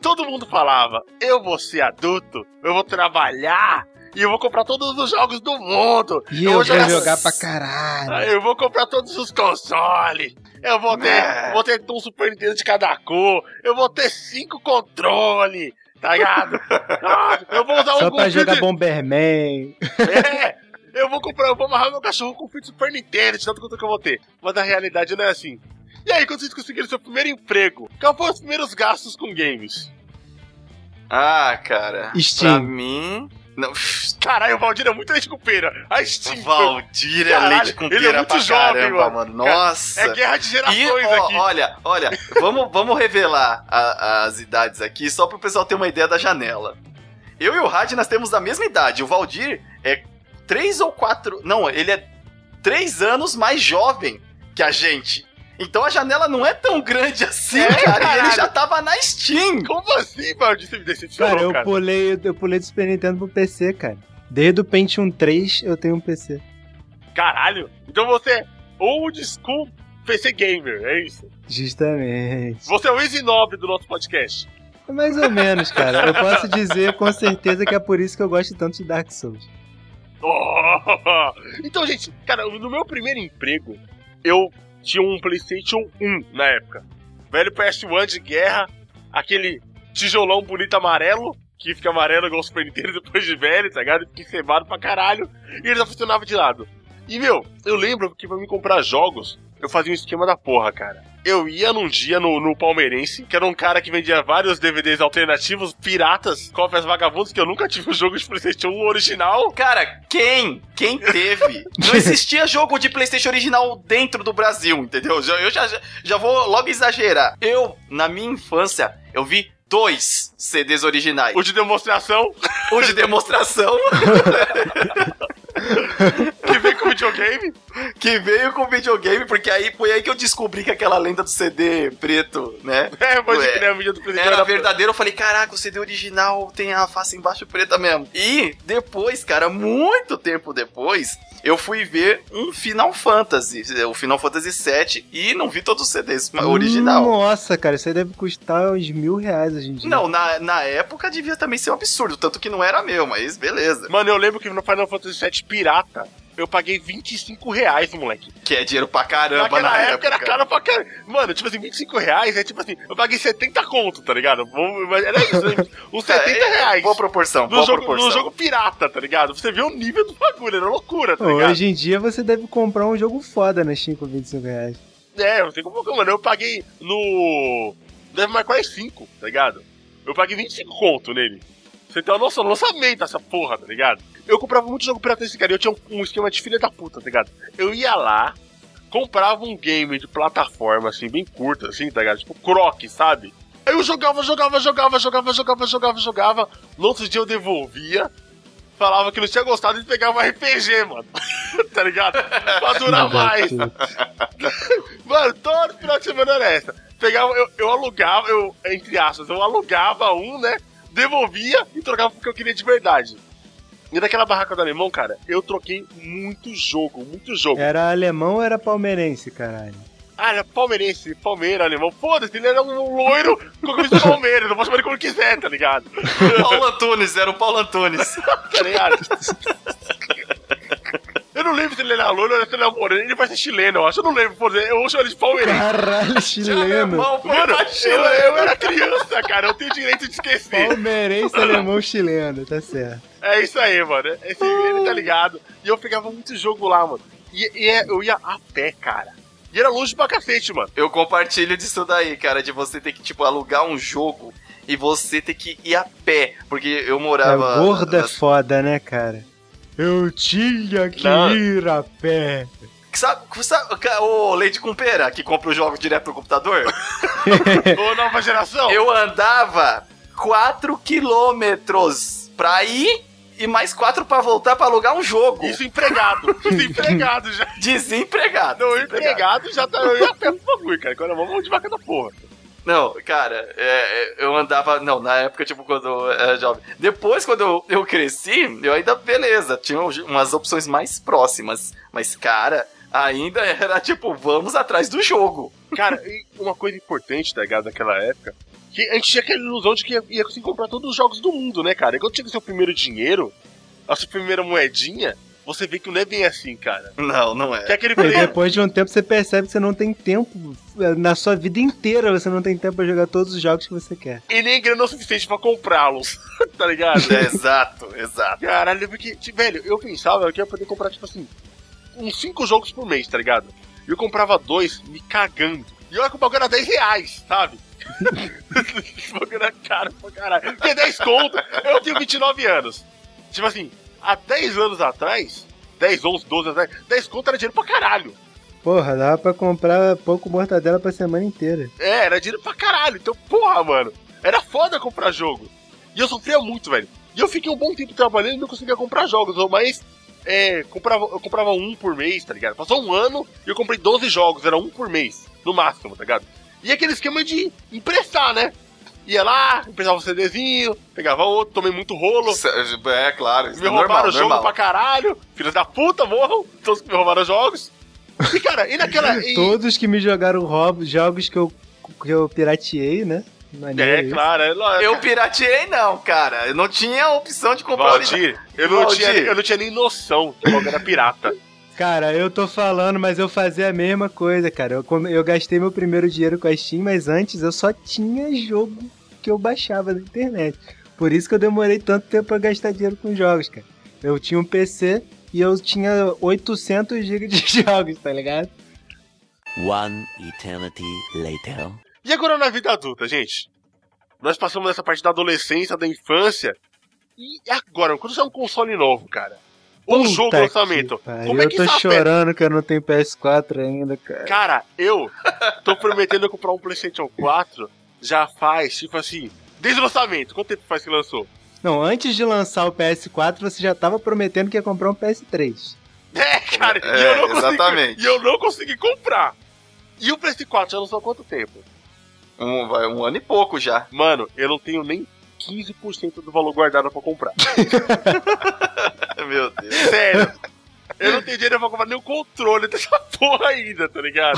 S1: todo mundo falava, eu vou ser adulto, eu vou trabalhar e eu vou comprar todos os jogos do mundo.
S3: E eu, eu vou jogar, jogar pra caralho.
S1: Eu vou comprar todos os consoles. Eu vou ter, é. vou ter um Super Nintendo de cada cor. Eu vou ter cinco controles, tá ligado? Ah, eu vou usar
S3: Só
S1: um
S3: pra jogar de... Bomberman.
S1: É, eu vou comprar, eu vou amarrar meu cachorro com fio de Super Nintendo, de tanto quanto que eu vou ter. Mas na realidade não é assim. E aí, quando vocês conseguiram seu primeiro emprego, qual foram os primeiros gastos com games?
S2: Ah, cara.
S3: Steam.
S2: Pra mim... Não.
S1: Caralho, o Valdir é muito leite com pera. A Steam.
S2: Valdir é leite com pera
S1: ele é muito
S2: pra
S1: jovem,
S2: caramba,
S1: mano.
S2: mano. Nossa.
S1: É guerra de gerações
S2: e, ó,
S1: aqui.
S2: Olha, olha, vamos, vamos revelar a, as idades aqui, só pro pessoal ter uma ideia da janela. Eu e o Had, nós temos a mesma idade. O Valdir é três ou quatro... Não, ele é três anos mais jovem que a gente. Então a janela não é tão grande assim, é, cara. Caralho. E ele já tava na Steam.
S1: Como assim, mano? Você me decepcionou,
S3: cara. Eu
S1: cara.
S3: pulei, eu pulei do Super Nintendo pro P C, cara. Desde o Pentium três eu tenho um P C.
S1: Caralho. Então você é old school P C gamer, é isso?
S3: Justamente.
S1: Você é o Easy Nobre do nosso podcast.
S3: Mais ou menos, cara. Eu posso dizer com certeza que é por isso que eu gosto tanto de Dark Souls.
S1: Oh! Então, gente, cara, no meu primeiro emprego, eu... tinha um PlayStation um na época. Velho P S um de guerra, aquele tijolão bonito amarelo, que fica amarelo igual o Super Nintendo depois de velho, tá ligado? Fica encebado pra caralho, e ele já funcionava de lado. E, meu, eu lembro que pra me comprar jogos, eu fazia um esquema da porra, cara. Eu ia num dia no, no Palmeirense, que era um cara que vendia vários D V Ds alternativos, piratas, cópias vagabundas, que eu nunca tive um jogo de PlayStation um original.
S2: Cara, quem? Quem teve? Não existia jogo de PlayStation original dentro do Brasil, entendeu? Eu já, já, já vou logo exagerar. Eu, na minha infância, eu vi dois C Ds originais.
S1: O de demonstração.
S2: O de demonstração.
S1: Que veio com videogame?
S2: Que veio com videogame, porque aí foi aí que eu descobri que aquela lenda do C D preto, né?
S1: É, pode crer, a mídia do
S2: preto era verdadeiro. Eu falei, caraca, o C D original tem a face embaixo preta mesmo. E depois, cara, muito tempo depois, eu fui ver um Final Fantasy, o Final Fantasy sete, e não vi todos os C Ds original.
S3: Nossa, cara, isso aí deve custar uns mil reais hoje em dia.
S2: Não, na, na época devia também ser um absurdo, tanto que não era meu, mas beleza.
S1: Mano, eu lembro que no Final Fantasy sete pirata, eu paguei vinte e cinco reais, moleque.
S2: Que é dinheiro pra caramba.
S1: Naquela
S2: na
S1: época,
S2: época
S1: era caro pra caramba. Mano, tipo assim, vinte e cinco reais é tipo assim, eu paguei setenta conto, tá ligado? Era isso, né? Uns setenta reais.
S2: Boa proporção,
S1: no
S2: boa
S1: jogo,
S2: proporção.
S1: No jogo pirata, tá ligado? Você vê o nível do bagulho, era loucura, tá ligado?
S3: Hoje em dia você deve comprar um jogo foda na Steam com vinte e cinco reais.
S1: É, não sei como, mano, eu paguei no Devil May Cry cinco, tá ligado? Eu paguei vinte e cinco conto nele. Você tem uma noção, lançamento essa porra, tá ligado? Eu comprava muito jogo pirata nesse cara, eu tinha um, um esquema de filha da puta, tá ligado? Eu ia lá, comprava um game de plataforma, assim, bem curto, assim, tá ligado? Tipo Croc, sabe? Aí eu jogava, jogava, jogava, jogava, jogava, jogava, jogava. No outro dia eu devolvia, falava que não tinha gostado e pegava um R P G, mano. Tá ligado? Pra durar mais. Mano, todo final de semana era essa. Pegava, eu, eu alugava, eu, entre aspas, eu alugava um, né? Devolvia e trocava porque eu queria de verdade. E naquela barraca do alemão, cara, eu troquei muito jogo, muito jogo.
S3: Era alemão ou era palmeirense, caralho?
S1: Ah, era palmeirense, palmeira, alemão. Foda-se, ele era um loiro com camisa de Palmeiras. Eu posso chamar ele como quiser, tá ligado?
S2: Paulo Antunes, era o Paulo Antunes.
S1: Tá ligado? Eu não lembro se ele era loiro ou se ele era moreno. Ele vai ser chileno, eu acho. Eu não lembro, por exemplo. Eu vou chamar ele de palmeirense.
S3: Caralho, chileno.
S1: Mano, eu, eu era criança, cara. Eu tenho direito de esquecer.
S3: Palmeirense, alemão, chileno, tá certo.
S1: É isso aí, mano. Esse, ele tá ligado. E eu pegava muito jogo lá, mano. E, e eu ia a pé, cara. E era longe pra cacete, mano.
S2: Eu compartilho disso daí, cara, de você ter que, tipo, alugar um jogo e você ter que ir a pé. Porque eu morava...
S3: É, gordo é foda, né, cara? Eu tinha que Não. ir a pé.
S2: Sabe, sabe o leite com pera, que compra os jogos direto no computador?
S1: Ô, nova geração.
S2: Eu andava quatro quilômetros pra ir e mais quatro pra voltar pra alugar um jogo.
S1: Isso empregado. Desempregado já.
S2: Desempregado.
S1: Não, empregado já tá... Eu ia a pé pro bagulho, cara. Agora vamos de vaca da porra.
S2: Não, cara, é, eu andava... Não, na época, tipo, quando eu era jovem. Depois, quando eu, eu cresci, eu ainda, beleza, tinha umas opções mais próximas. Mas, cara, ainda era, tipo, vamos atrás do jogo.
S1: Cara, uma coisa importante, tá ligado, naquela época, que a gente tinha aquela ilusão de que ia, ia conseguir comprar todos os jogos do mundo, né, cara? E quando chega o seu primeiro dinheiro, a sua primeira moedinha, você vê que não é bem assim, cara.
S2: Não, não é.
S1: Que é aquele
S3: E
S1: primeiro...
S3: depois de um tempo você percebe que você não tem tempo. Na sua vida inteira você não tem tempo pra jogar todos os jogos que você quer.
S1: E nem grana o suficiente pra comprá-los, tá ligado?
S2: É, exato, exato.
S1: Caralho, porque, tipo, velho, eu pensava que eu ia poder comprar, tipo assim, uns cinco jogos por mês, tá ligado? E eu comprava dois me cagando. E olha que o bagulho era dez reais, sabe? Esse bagulho era caro pra caralho. Porque dez conto, eu tenho vinte e nove anos. Tipo assim, há dez anos atrás, dez, onze, doze anos atrás, dez conto era dinheiro pra caralho.
S3: Porra, dava pra comprar pouco mortadela pra semana inteira.
S1: É, era dinheiro pra caralho. Então, porra, mano, era foda comprar jogo. E eu sofria muito, velho. E eu fiquei um bom tempo trabalhando e não conseguia comprar jogos, mas é, comprava, eu comprava um por mês, tá ligado? Passou um ano e eu comprei doze jogos, era um por mês, no máximo, tá ligado? E aquele esquema de emprestar, né? Ia lá, emprestava um CDzinho, pegava outro, tomei muito rolo.
S2: É, claro. Isso
S1: me
S2: é
S1: roubaram
S2: normal,
S1: o jogo
S2: normal.
S1: pra caralho. Filhos da puta, morram. Todos que me roubaram jogos. E, cara, e naquela... E...
S3: Todos que me jogaram roubo, jogos que eu, que eu pirateei, né? Maneiro
S1: É,
S3: isso.
S1: claro. É, lógico.
S2: Eu pirateei não, cara. Eu não tinha a opção de comprar
S1: Valdir, eu não,
S2: Valdir.
S1: tinha, eu não tinha nem noção que o jogo era pirata.
S3: Cara, eu tô falando, mas eu fazia a mesma coisa, cara. Eu, come- eu gastei meu primeiro dinheiro com a Steam, mas antes eu só tinha jogo que eu baixava na internet. Por isso que eu demorei tanto tempo pra gastar dinheiro com jogos, cara. Eu tinha um P C e eu tinha oitocentos gigas de jogos, tá ligado?
S4: One eternity later.
S1: E agora na vida adulta, gente? Nós passamos nessa parte da adolescência, da infância. E agora, quando sai um console novo, cara? Ou um
S3: Puta
S1: jogo
S3: que
S1: lançamento.
S3: pariu,
S1: Como é
S3: eu
S1: que
S3: tô
S1: isso afeta?
S3: chorando que eu não tenho P S quatro ainda, cara.
S1: Cara, eu tô prometendo comprar um PlayStation quatro já faz, tipo assim, desde o lançamento. Quanto tempo faz que lançou?
S3: Não, antes de lançar o P S quatro, você já tava prometendo que ia comprar um P S três.
S1: É, cara,
S2: É,
S1: e eu não consegui,
S2: exatamente.
S1: e eu não consegui comprar. E o P S quatro já lançou há quanto tempo?
S2: Um, vai, um ano e pouco já.
S1: Mano, eu não tenho nem quinze por cento do valor guardado pra comprar.
S2: Meu Deus.
S1: Sério. Eu não tenho dinheiro pra comprar nem o controle dessa porra ainda, tá ligado?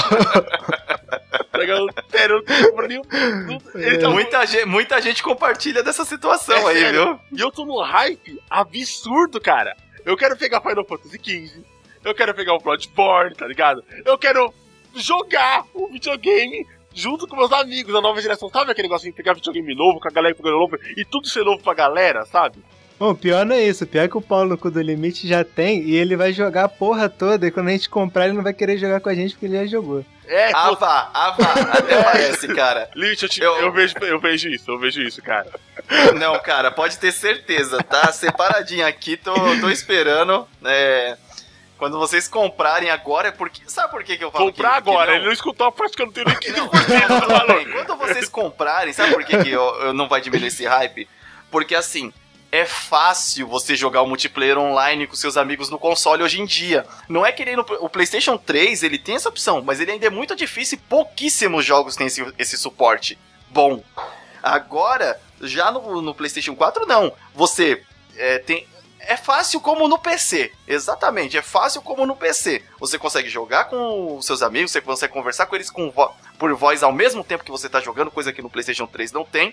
S1: Tá ligado? Sério, eu não tenho comprar nem o... não- ele tá
S2: Muita, gente, muita gente compartilha dessa situação
S1: É
S2: aí,
S1: sério.
S2: viu?
S1: E eu tô num hype absurdo, cara. Eu quero pegar Final Fantasy quinze. Eu quero pegar o Bloodborne, tá ligado? Eu quero jogar o videogame junto com meus amigos da nova geração. Sabe aquele negócio de pegar videogame novo com a galera pegando novo e tudo ser novo pra galera, sabe?
S3: Bom, o pior não é isso. O pior é que o Paulo no cu do limite já tem e ele vai jogar a porra toda. E quando a gente comprar, ele não vai querer jogar com a gente porque ele já jogou.
S1: É,
S2: Ah,
S1: pô,
S2: vá, ah, vá. Até parece, cara.
S1: Limite, eu, te-
S2: Eu-
S1: eu vejo, eu vejo isso, eu vejo isso, cara.
S2: Não, cara, pode ter certeza, tá? Separadinho aqui, tô, tô esperando. É, quando vocês comprarem agora, é porque. Sabe por que, que eu falo
S1: Comprar
S2: que, que
S1: agora,
S2: não?
S1: ele não escutou a parte que eu não tenho nem quinze
S2: Não,
S1: por cento do
S2: tudo
S1: valor.
S2: bem. Quando vocês comprarem, sabe por que, que eu, eu não vai diminuir esse hype? Porque assim, é fácil você jogar o multiplayer online com seus amigos no console hoje em dia. Não é que nem no o PlayStation três, ele tem essa opção, mas ele ainda é muito difícil e pouquíssimos jogos têm esse, esse suporte bom. Agora, já no, no PlayStation quatro, não. Você é, tem... É fácil como no P C, exatamente, é fácil como no P C. Você consegue jogar com os seus amigos, você consegue conversar com eles com vo- por voz ao mesmo tempo que você tá jogando, coisa que no PlayStation três não tem.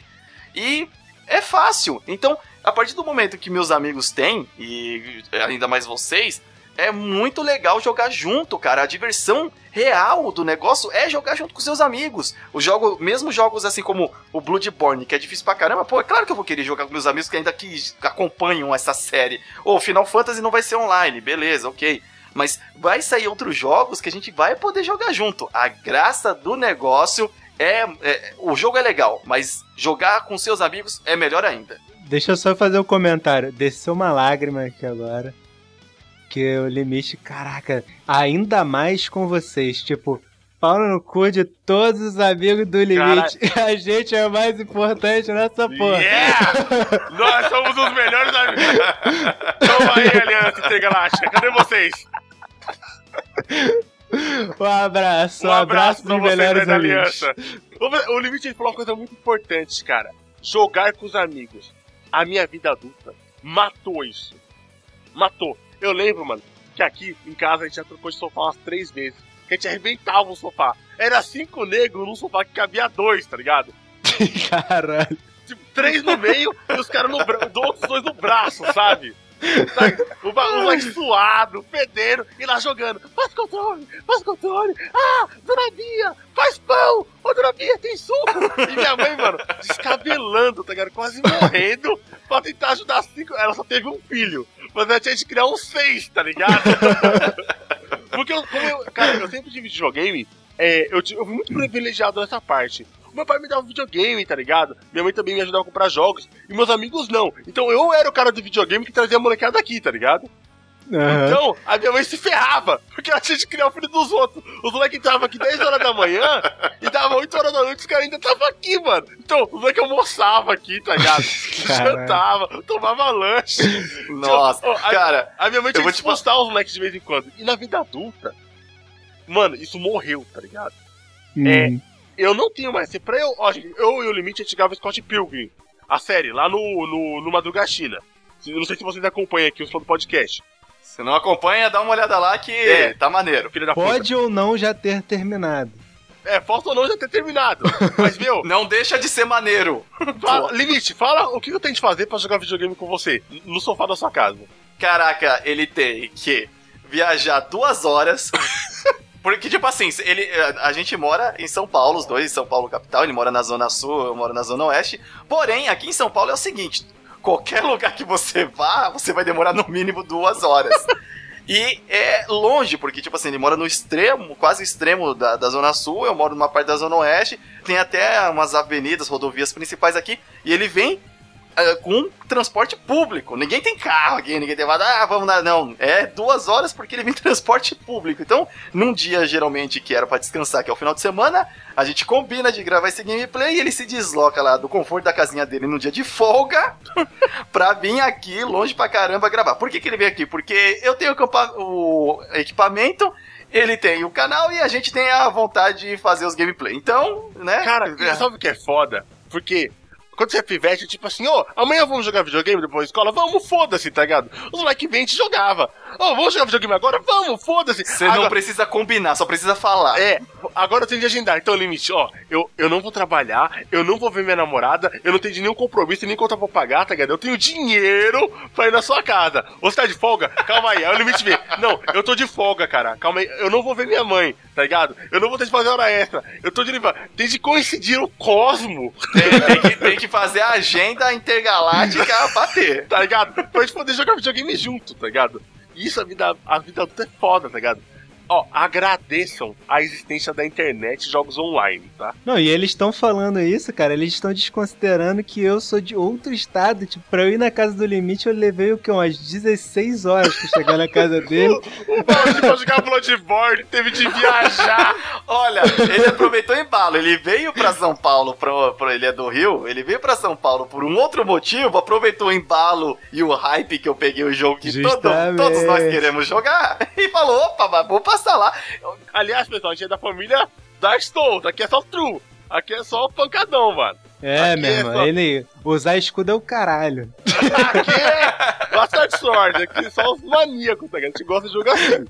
S2: E é fácil. Então, a partir do momento que meus amigos têm, e ainda mais vocês, é muito legal jogar junto, cara. A diversão real do negócio é jogar junto com seus amigos. Os jogos, mesmo jogos assim como o Bloodborne, que é difícil pra caramba, pô, é claro que eu vou querer jogar com meus amigos que ainda que acompanham essa série. Ou Final Fantasy não vai ser online, beleza, ok. Mas vai sair outros jogos que a gente vai poder jogar junto. A graça do negócio é, é o jogo é legal, mas jogar com seus amigos é melhor ainda.
S3: Deixa eu só fazer um comentário. Desceu uma lágrima aqui agora. Que o limite, caraca, ainda mais com vocês. Tipo, pau no cu de todos os amigos do limite. A gente é o mais importante nessa porra.
S1: Yeah! Nós somos os melhores amigos. Toma aí, Aliança Intergaláctica. Cadê vocês?
S3: Um abraço,
S1: Um abraço pra
S3: dos
S1: vocês
S3: melhores
S1: aí da
S3: amigos.
S1: Aliança. O, o Limite ele falou uma coisa muito importante, cara. Jogar com os amigos. A minha vida adulta matou isso. Matou. Eu lembro, mano, que aqui em casa a gente já trocou de sofá umas três vezes. Que a gente arrebentava o sofá. Era cinco negros num sofá que cabia dois, tá ligado?
S3: Caralho.
S1: Tipo, três no meio e os caras no braço, outros dois no braço, sabe? Sabe? O bagulho vai suado, fedendo e lá jogando. Faz controle, faz controle. Ah, Dona Bia, faz pão. Ô, Dona Bia, tem suco. E minha mãe, mano, descabelando, tá ligado? Quase morrendo pra tentar ajudar as cinco. Ela só teve um filho, mas ela tinha de criar uns seis, tá ligado? Porque eu, como eu, cara, eu sempre tive videogame, é, eu, eu fui muito privilegiado nessa parte. Meu pai me dava videogame, tá ligado? Minha mãe também me ajudava a comprar jogos. E meus amigos não. Então eu era o cara do videogame que trazia a molecada aqui, tá ligado? Uhum. Então, a minha mãe se ferrava, porque ela tinha de criar o filho dos outros. Os moleques entravam aqui dez horas da manhã e dava oito horas da noite, os caras ainda estavam aqui, mano. Então, os moleques almoçavam aqui, tá ligado? Jantava, tomava lanche.
S2: Nossa,
S1: então, a,
S2: cara.
S1: A minha mãe tinha
S2: eu vou
S1: que
S2: te
S1: postar os moleques de vez em quando. E na vida adulta, mano, isso morreu, tá ligado?
S3: Hum.
S1: É. Eu não tenho mais. Pra eu, ó, gente, eu e o Limite a gente grava Scott Pilgrim, a série, lá no, no, no Madrugatina. Não sei se vocês acompanham aqui os fãs do podcast.
S2: Se não acompanha, dá uma olhada lá que é, tá maneiro.
S1: Filho da
S3: Pode
S1: puta.
S3: ou não já ter terminado.
S1: É, posso ou não já ter terminado. Mas, meu.
S2: Não deixa de ser maneiro.
S1: Fala, Limite, fala o que eu tenho de fazer pra jogar videogame com você, no sofá da sua casa.
S2: Caraca, ele tem que viajar duas horas. Porque, tipo assim, ele, a gente mora em São Paulo, os dois em São Paulo capital, ele mora na Zona Sul, eu moro na Zona Oeste. Porém, aqui em São Paulo é o seguinte, qualquer lugar que você vá, você vai demorar no mínimo duas horas. E é longe, porque, tipo assim, ele mora no extremo, quase extremo da, da Zona Sul, eu moro numa parte da Zona Oeste, tem até umas avenidas, rodovias principais aqui, e ele vem uh, com transporte público. Ninguém tem carro aqui, ninguém tem... Ah, vamos lá, não. É duas horas porque ele vem em transporte público. Então, num dia, geralmente, que era pra descansar, que é o final de semana, a gente combina de gravar esse gameplay e ele se desloca lá do conforto da casinha dele no dia de folga pra vir aqui, longe pra caramba, gravar. Por que que ele vem aqui? Porque eu tenho o equipamento, ele tem o canal e a gente tem a vontade de fazer os gameplay. Então, né?
S1: Cara, sabe o que é foda? Porque... quando você é pivete, tipo assim, ô, oh, amanhã vamos jogar videogame depois da escola? Vamos, foda-se, tá ligado? Os moleques vêm e te jogava. Ô, oh, vamos jogar videogame agora? Vamos, foda-se.
S2: Você
S1: agora...
S2: não precisa combinar, só precisa falar.
S1: É, agora eu tenho de agendar. Então, Limite, ó, eu, eu não vou trabalhar, eu não vou ver minha namorada, eu não tenho de nenhum compromisso, nem conta pra pagar, tá ligado? Eu tenho dinheiro pra ir na sua casa. Você tá de folga? Calma aí. Aí o Limite vem. Não, eu tô de folga, cara. Calma aí. Eu não vou ver minha mãe, tá ligado? Eu não vou ter de fazer hora extra. Eu tô de... Tem de coincidir o cosmo.
S2: Tem, tem, que, tem que fazer a agenda intergaláctica bater.
S1: Tá ligado? Pra gente poder jogar videogame junto, tá ligado? Isso, a vida, a vida adulta é foda, tá ligado? Ó, agradeçam a existência da internet e jogos online, tá?
S3: Não, e eles estão falando isso, cara, eles estão desconsiderando que eu sou de outro estado. Tipo, pra eu ir na casa do Limite, eu levei o que? Umas dezesseis horas pra chegar na casa dele.
S1: O Valdir pra jogar Bloodborne teve de viajar.
S2: Olha, ele aproveitou o embalo. Ele veio pra São Paulo, pro, pro, ele é do Rio, ele veio pra São Paulo por um outro motivo, aproveitou o embalo e o hype que eu peguei o jogo que todo, todos nós queremos jogar, e falou, opa, mas vou passar lá.
S1: Aliás, pessoal, a gente é da família Dark Souls. Aqui é só true. Aqui é só pancadão, mano.
S3: É,
S1: aqui
S3: meu irmão, é só... ele usar escudo é o caralho.
S1: Aqui é bastante sorte. Aqui é só os maníacos, tá ligado? A gente gosta de jogar assim.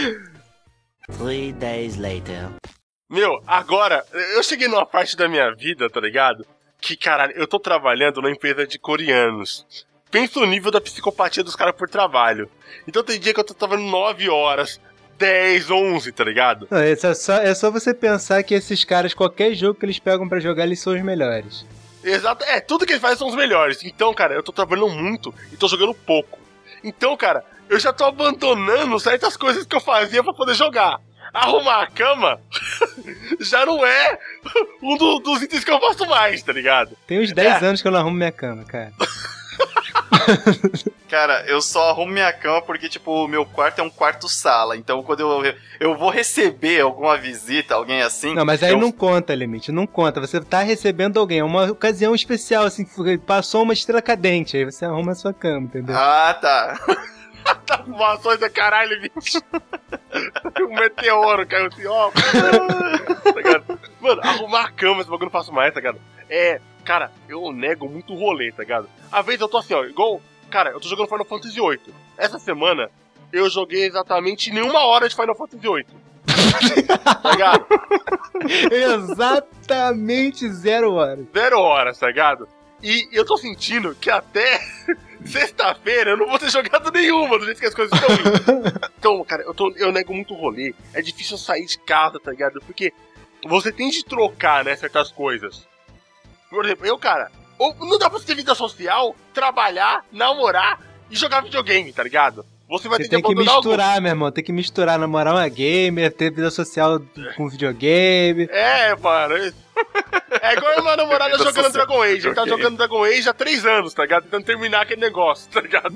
S4: Three days later.
S1: Meu, agora, eu cheguei numa parte da minha vida, tá ligado? Que, caralho, eu tô trabalhando numa empresa de coreanos. Pensa o nível da psicopatia dos caras por trabalho. Então tem dia que eu tô trabalhando nove horas, dez, onze, tá ligado?
S3: Não, é, só, é só você pensar que esses caras, qualquer jogo que eles pegam pra jogar, eles são os melhores.
S1: Exato, é, tudo que eles fazem são os melhores. Então, cara, eu tô trabalhando muito e tô jogando pouco. Então, cara, eu já tô abandonando certas coisas que eu fazia pra poder jogar. Arrumar a cama já não é um do, dos itens que eu faço mais, tá ligado?
S3: Tem uns dez
S1: é.
S3: anos que eu não arrumo minha cama, cara.
S2: Cara, eu só arrumo minha cama porque, tipo, o meu quarto é um quarto-sala. Então, quando eu, eu vou receber alguma visita, alguém assim...
S3: Não, mas aí
S2: eu...
S3: não conta, Limite, não conta. Você tá recebendo alguém, é uma ocasião especial, assim, passou uma estrela cadente, aí você arruma a sua cama, entendeu?
S2: Ah, tá.
S1: Tá fumações da caralho, bicho. Um meteoro caiu assim, ó. Tá ligado? Mano, arrumar a cama, esse bagulho não faço mais, tá ligado? É, cara, eu nego muito rolê, tá ligado? Às vezes eu tô assim, ó, igual... Cara, eu tô jogando Final Fantasy oito. Essa semana, eu joguei exatamente nenhuma hora de Final Fantasy oito. Tá ligado?
S3: Exatamente zero horas.
S1: Zero horas, tá ligado? E eu tô sentindo que até sexta-feira eu não vou ter jogado nenhuma do jeito que as coisas estão indo. Então, cara, eu, tô, eu nego muito rolê. É difícil eu sair de casa, tá ligado? Porque você tem de trocar, né, certas coisas. Por exemplo, eu, cara, não dá pra você ter vida social, trabalhar, namorar e jogar videogame, tá ligado? Você vai
S3: Você
S1: ter
S3: tem que misturar, algum... meu irmão. Tem que misturar, namorar uma gamer, ter vida social com videogame.
S1: É, mano. É igual a minha namorada jogando social, Dragon Age. Ele tá jogando Dragon Age há três anos, tá ligado? Tentando terminar aquele negócio, tá ligado?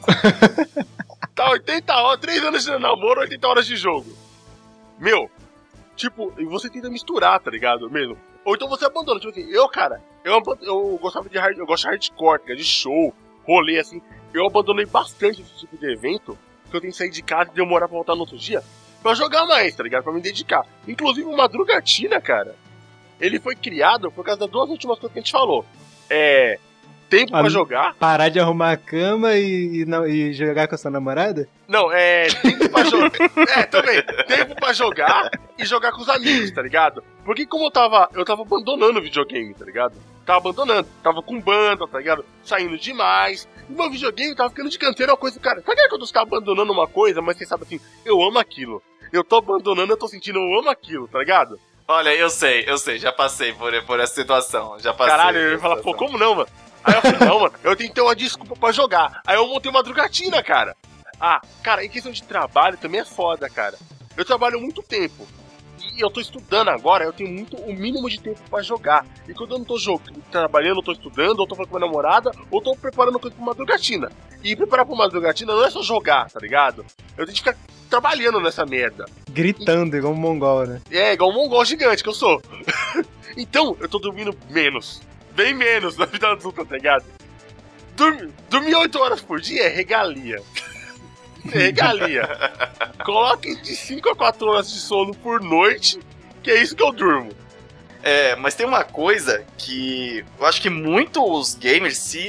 S1: Tá oitenta horas, três anos de namoro, oitenta horas de jogo. Meu, tipo, e você tenta misturar, tá ligado? Mesmo. Ou então você abandona. Tipo assim, eu, cara, eu, eu gostava de hard, eu gosto de hardcore, de show, rolê, assim. Eu abandonei bastante esse tipo de evento, que eu tenho que sair de casa e demorar pra voltar no outro dia, pra jogar mais, tá ligado? Pra me dedicar. Inclusive, o Madrugatina, cara, ele foi criado por causa das duas últimas coisas que a gente falou. É... Tempo a pra jogar.
S3: Parar de arrumar a cama e, e, não, e jogar com a sua namorada?
S1: Não, é... Tempo pra jogar... É, também. Tempo pra jogar e jogar com os amigos, tá ligado? Porque como eu tava... Eu tava abandonando o videogame, tá ligado? Tava abandonando. Tava com banda, tá ligado? Saindo demais. E meu videogame tava ficando de canteiro uma coisa... Cara, sabe quando você tá abandonando uma coisa, mas você sabe assim... Eu amo aquilo. Eu tô abandonando, eu tô sentindo... Eu amo aquilo, tá ligado?
S2: Olha, eu sei, eu sei. Já passei por, por essa situação. Já passei.
S1: Caralho, eu ia falar... Pô, como não, mano? Aí eu falei, não, mano, eu tenho que ter uma desculpa pra jogar. Aí eu montei uma Madrugatina, cara. Ah, cara, em questão de trabalho também é foda, cara. Eu trabalho muito tempo. E eu tô estudando agora, eu tenho muito, o mínimo de tempo pra jogar. E quando eu não tô jogando, trabalhando, eu tô estudando, ou tô falando com minha namorada, ou tô preparando coisa pra Madrugatina. E preparar pra Madrugatina não é só jogar, tá ligado? Eu tenho que ficar trabalhando nessa merda.
S3: Gritando, e... igual um mongol, né?
S1: É, igual um mongol gigante que eu sou. Então, eu tô dormindo menos. Bem menos na vida adulta, tá ligado? Dormir, dormir oito horas por dia é regalia. É regalia. Coloque de cinco a quatro horas de sono por noite, que é isso que eu durmo.
S2: É, mas tem uma coisa que eu acho que muitos gamers se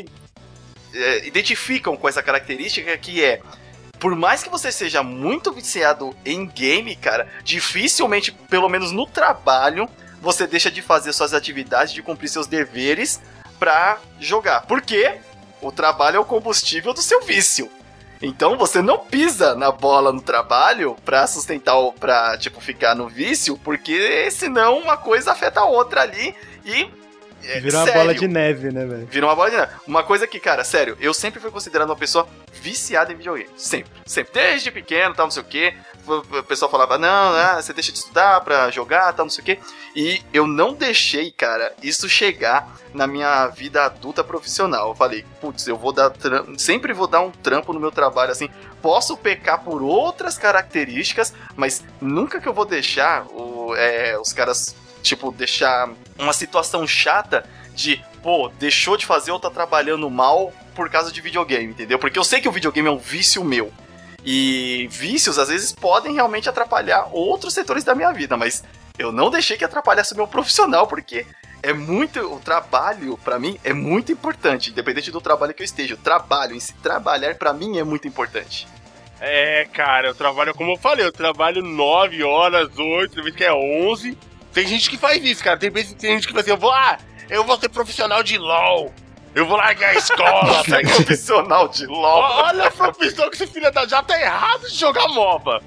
S2: é, identificam com essa característica, que é: por mais que você seja muito viciado em game, cara, dificilmente, pelo menos no trabalho, você deixa de fazer suas atividades, de cumprir seus deveres pra jogar. Por quê? O trabalho é o combustível do seu vício. Então você não pisa na bola no trabalho pra sustentar, pra, tipo, ficar no vício, porque senão uma coisa afeta a outra ali e... É,
S3: Vira uma
S2: sério.
S3: bola de neve, né, velho?
S2: Vira uma bola de neve. Uma coisa que, cara, sério, eu sempre fui considerado uma pessoa viciada em videogame. Sempre. Sempre. Desde pequeno, tal, não sei o quê. O pessoal falava, não, ah, você deixa de estudar pra jogar, tal, não sei o quê. E eu não deixei, cara, isso chegar na minha vida adulta profissional. Eu falei, putz, eu vou dar tram... sempre vou dar um trampo no meu trabalho, assim. Posso pecar por outras características, mas nunca que eu vou deixar o, é, os caras... Tipo, deixar uma situação chata de, pô, deixou de fazer ou tá trabalhando mal por causa de videogame, entendeu? Porque eu sei que o videogame é um vício meu. E vícios, às vezes, podem realmente atrapalhar outros setores da minha vida, mas eu não deixei que atrapalhasse o meu profissional, porque é muito... O trabalho, pra mim, é muito importante, independente do trabalho que eu esteja. O trabalho em si, trabalhar, pra mim, é muito importante.
S1: É, cara, eu trabalho, como eu falei, eu trabalho nove horas, oito, tem vezes que é onze... Tem gente que faz isso, cara. Tem, tem gente que fala assim, eu vou lá, eu vou ser profissional de LOL. Eu vou largar a escola, tá ligado?
S2: Profissional de LOL.
S1: Olha a profissão que esse filho da... Já tá errado de jogar MOBA.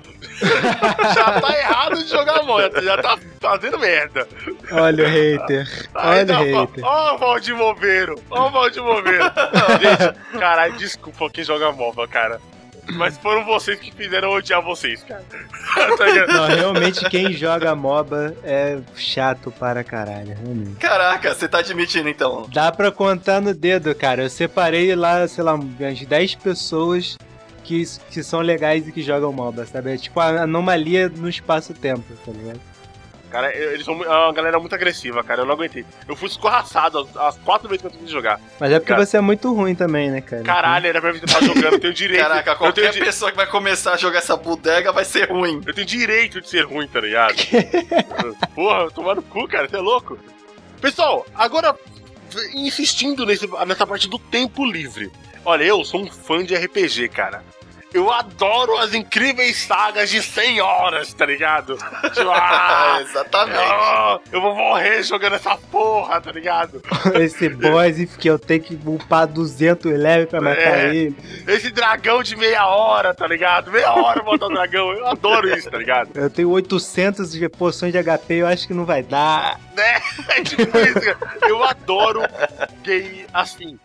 S1: Já tá errado de jogar MOBA. Já tá fazendo merda.
S3: Olha o hater. Olha
S1: Ainda,
S3: o hater.
S1: Ó o Valdir Moveiro. Ó o Valdir Moveiro. Gente, caralho, desculpa quem joga MOBA, cara. Mas foram vocês que fizeram odiar vocês, cara.
S3: Não, realmente quem joga MOBA é chato para caralho, realmente.
S2: Caraca, você tá admitindo então?
S3: Dá pra contar no dedo, cara. Eu separei lá, sei lá, umas dez pessoas que, que são legais e que jogam MOBA, sabe? É tipo a anomalia no espaço-tempo, tá ligado?
S1: Cara, eles são uma galera muito agressiva, cara. Eu não aguentei. Eu fui escorraçado as, as quatro vezes que eu tive que jogar.
S3: Mas é porque
S1: cara.
S3: você é muito ruim também, né, cara?
S1: Caralho, era pra mim estar jogando. Eu tenho direito.
S2: Caraca, qualquer
S1: eu tenho
S2: pessoa que vai começar a jogar essa bodega vai ser ruim.
S1: Eu tenho direito de ser ruim, tá ligado? Porra, tomar no cu, cara. Você é louco? Pessoal, agora, insistindo nesse, nessa parte do tempo livre. Olha, eu sou um fã de R P G, cara. eu adoro as incríveis sagas de cem horas, tá ligado? Tipo, ah,
S2: exatamente.
S1: Eu, eu vou morrer jogando essa porra, tá ligado?
S3: Esse boss que eu tenho que upar duzentos levels pra matar
S1: É.
S3: ele.
S1: Esse dragão de meia hora, tá ligado? Meia hora eu vou matar o dragão. Eu adoro isso, tá ligado?
S3: Eu tenho oitocentas de poções de H P, eu acho que não vai dar.
S1: Né? É tipo isso, cara. Eu adoro game assim.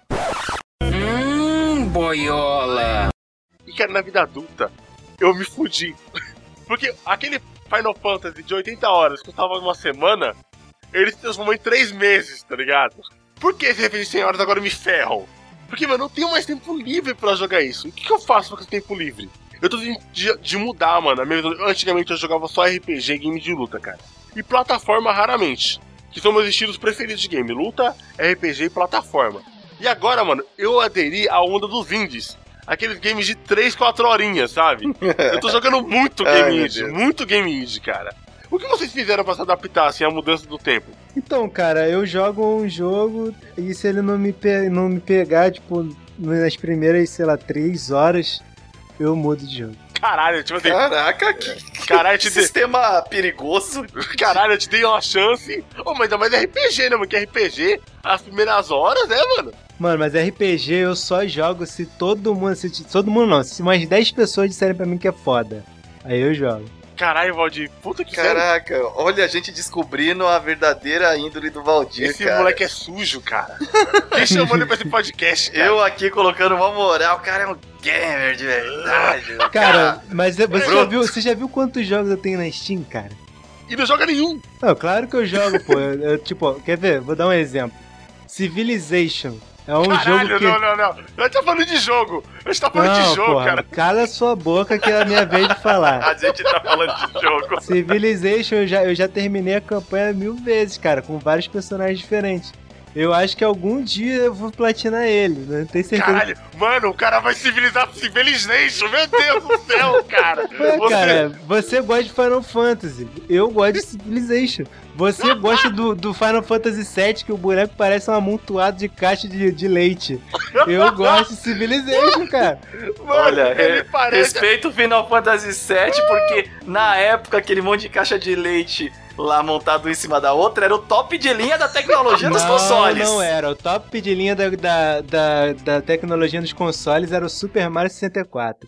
S8: Hum, boiola.
S1: E, cara, na vida adulta, eu me fudi. Porque aquele Final Fantasy de oitenta horas que eu tava numa semana, ele se transformou em três meses, tá ligado? Por que esse R P G de cem horas agora me ferram? Porque, mano, eu não tenho mais tempo livre pra jogar isso. O que, que eu faço com esse tempo livre? Eu tô de, de, de mudar, mano. A minha- Antigamente eu jogava só R P G e game de luta, cara. E plataforma raramente. Que são meus estilos preferidos de game. Luta, R P G e plataforma. E agora, mano, eu aderi à onda dos indies. Aqueles games de três, quatro horinhas, sabe? Eu tô jogando muito
S2: Ai,
S1: game
S2: meu
S1: indie,
S2: Deus.
S1: muito game indie, cara. O que vocês fizeram pra se adaptar, assim, à mudança do tempo?
S3: Então, cara, eu jogo um jogo e se ele não me, pe- não me pegar, tipo, nas primeiras, sei lá, três horas, eu mudo de jogo.
S1: Caralho, tipo assim,
S2: Caraca, que,
S1: caralho, eu
S2: que
S1: te dei,
S2: sistema perigoso.
S1: caralho, eu te dei uma chance. Ô, mas ainda mais R P G, né, mano? Que R P G, as primeiras horas, né, mano?
S3: Mano, mas R P G eu só jogo se todo mundo, se todo mundo não, se umas dez pessoas disserem pra mim que é foda. Aí eu jogo.
S1: Caralho, Valdir, puta que sério.
S2: Caraca, olha a gente descobrindo a verdadeira índole do Valdir,
S1: Esse
S2: cara.
S1: moleque é sujo, cara. Quem chamou ele pra esse podcast, cara?
S2: Eu aqui colocando uma moral, o cara é um gamer de verdade. o
S3: Cara, mas você já,
S2: Bruto.
S3: viu, você já viu quantos jogos eu tenho na Steam, cara?
S1: E não joga nenhum.
S3: Não, claro que eu jogo, pô. Eu, eu, tipo, quer ver? Vou dar um exemplo. Civilization é um
S1: Caralho,
S3: jogo que...
S1: não, não, não. Nós tá falando de jogo. A gente tá falando
S3: Não,
S1: de jogo,
S3: porra,
S1: cara.
S3: cala sua boca que é a minha vez de falar.
S2: A gente tá falando de jogo.
S3: Civilization, eu já, eu já terminei a campanha mil vezes, cara, com vários personagens diferentes. Eu acho que algum dia eu vou platinar ele, não tenho certeza.
S1: Caralho, mano, o cara vai civilizar Civilization. Meu Deus do céu, cara.
S3: Ué,
S1: Você...
S3: cara, você gosta de Final Fantasy, eu gosto de Civilization. Você gosta do, do Final Fantasy sete, que o boneco parece um amontoado de caixa de, de leite. Eu gosto de Civilization, cara.
S1: Mano,
S2: Olha,
S1: ele
S2: re-
S1: parece...
S2: respeito o Final Fantasy sete, porque na época aquele monte de caixa de leite lá montado um em cima da outra era o top de linha da tecnologia dos
S3: Não,
S2: consoles.
S3: não era. O top de linha da, da, da, da tecnologia dos consoles era o Super Mario sessenta e quatro.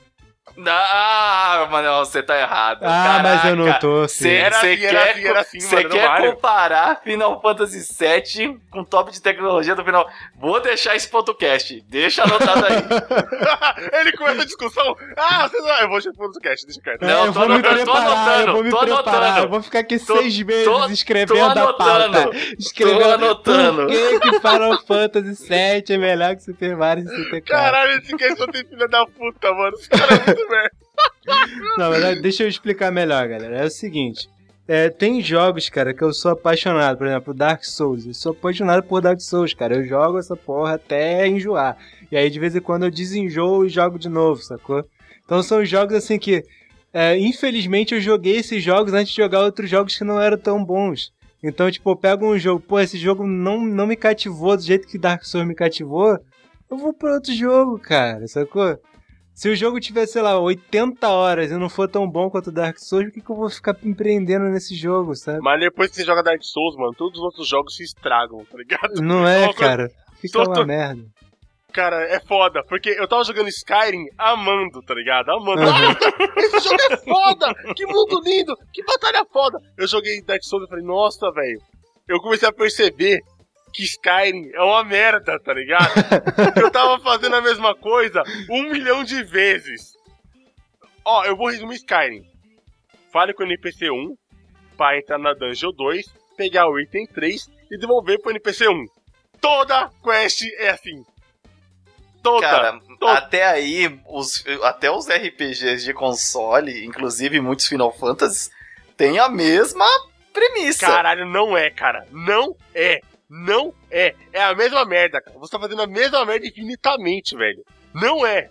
S2: Ah, mano, você tá errado.
S3: Ah, mas eu não tô,
S2: Você
S3: filho.
S1: Era assim,
S2: quer,
S1: era assim, era assim,
S2: cê
S1: mano, no
S2: quer
S1: Mario.
S2: comparar Final Fantasy sete com top de tecnologia do Final... Vou deixar esse podcast. Deixa anotado aí.
S1: Ele começa a discussão. Ah, você não... Eu vou chamar o cast, deixa quieto.
S2: Não,
S3: eu
S2: tô
S3: vou me
S2: anotando, tô
S3: preparar,
S2: anotando,
S3: eu vou me
S2: tô
S3: preparar.
S2: anotando.
S3: Eu vou ficar aqui
S2: Tô-
S3: seis meses
S2: tô-
S3: escrevendo
S2: tô
S3: a pauta.
S2: anotando.
S3: Escrevendo
S2: Tô anotando.
S3: por que que Final Fantasy sete é melhor que Super Mario sessenta e quatro.
S1: Caralho, esse cast só tem filha da puta, mano. Esse cara é muito merda.
S3: Não, mas deixa eu explicar melhor, galera. É o seguinte. É, tem jogos, cara, que eu sou apaixonado. Por exemplo, Dark Souls. Eu sou apaixonado por Dark Souls, cara. Eu jogo essa porra até enjoar. E aí, de vez em quando, eu desenjoo e jogo de novo, sacou? Então são jogos assim que... É, infelizmente, eu joguei esses jogos antes de jogar outros jogos que não eram tão bons. Então, tipo, eu pego um jogo... Pô, esse jogo não, não me cativou do jeito que Dark Souls me cativou. Eu vou pra outro jogo, cara, sacou? Se o jogo tiver, sei lá, oitenta horas e não for tão bom quanto o Dark Souls, por que, que eu vou ficar empreendendo nesse jogo, sabe?
S1: Mas depois que você joga Dark Souls, mano, todos os outros jogos se estragam, tá ligado?
S3: Não é,
S1: Uma coisa-
S3: cara. Fica
S1: Tô-
S3: uma
S1: tô-
S3: merda.
S1: Cara, é foda, porque eu tava jogando Skyrim amando, tá ligado? Amando.
S3: Uhum.
S1: Ah, esse jogo é foda! Que mundo lindo! Que batalha foda! Eu joguei Dark Souls e falei, nossa, velho. Eu comecei a perceber que Skyrim é uma merda, tá ligado? Eu tava fazendo a mesma coisa um milhão de vezes. Ó, eu vou resumir Skyrim. Fale com o N P C um pra entrar na Dungeon dois, pegar o item três e devolver pro N P C um. Toda quest é assim. Toda.
S2: Cara,
S1: toda.
S2: até aí, os, até os R P Gs de console, inclusive muitos Final Fantasy, tem a mesma premissa.
S1: Caralho, não é, cara. Não é. Não é. É a mesma merda, cara. Você tá fazendo a mesma merda infinitamente, velho. Não é.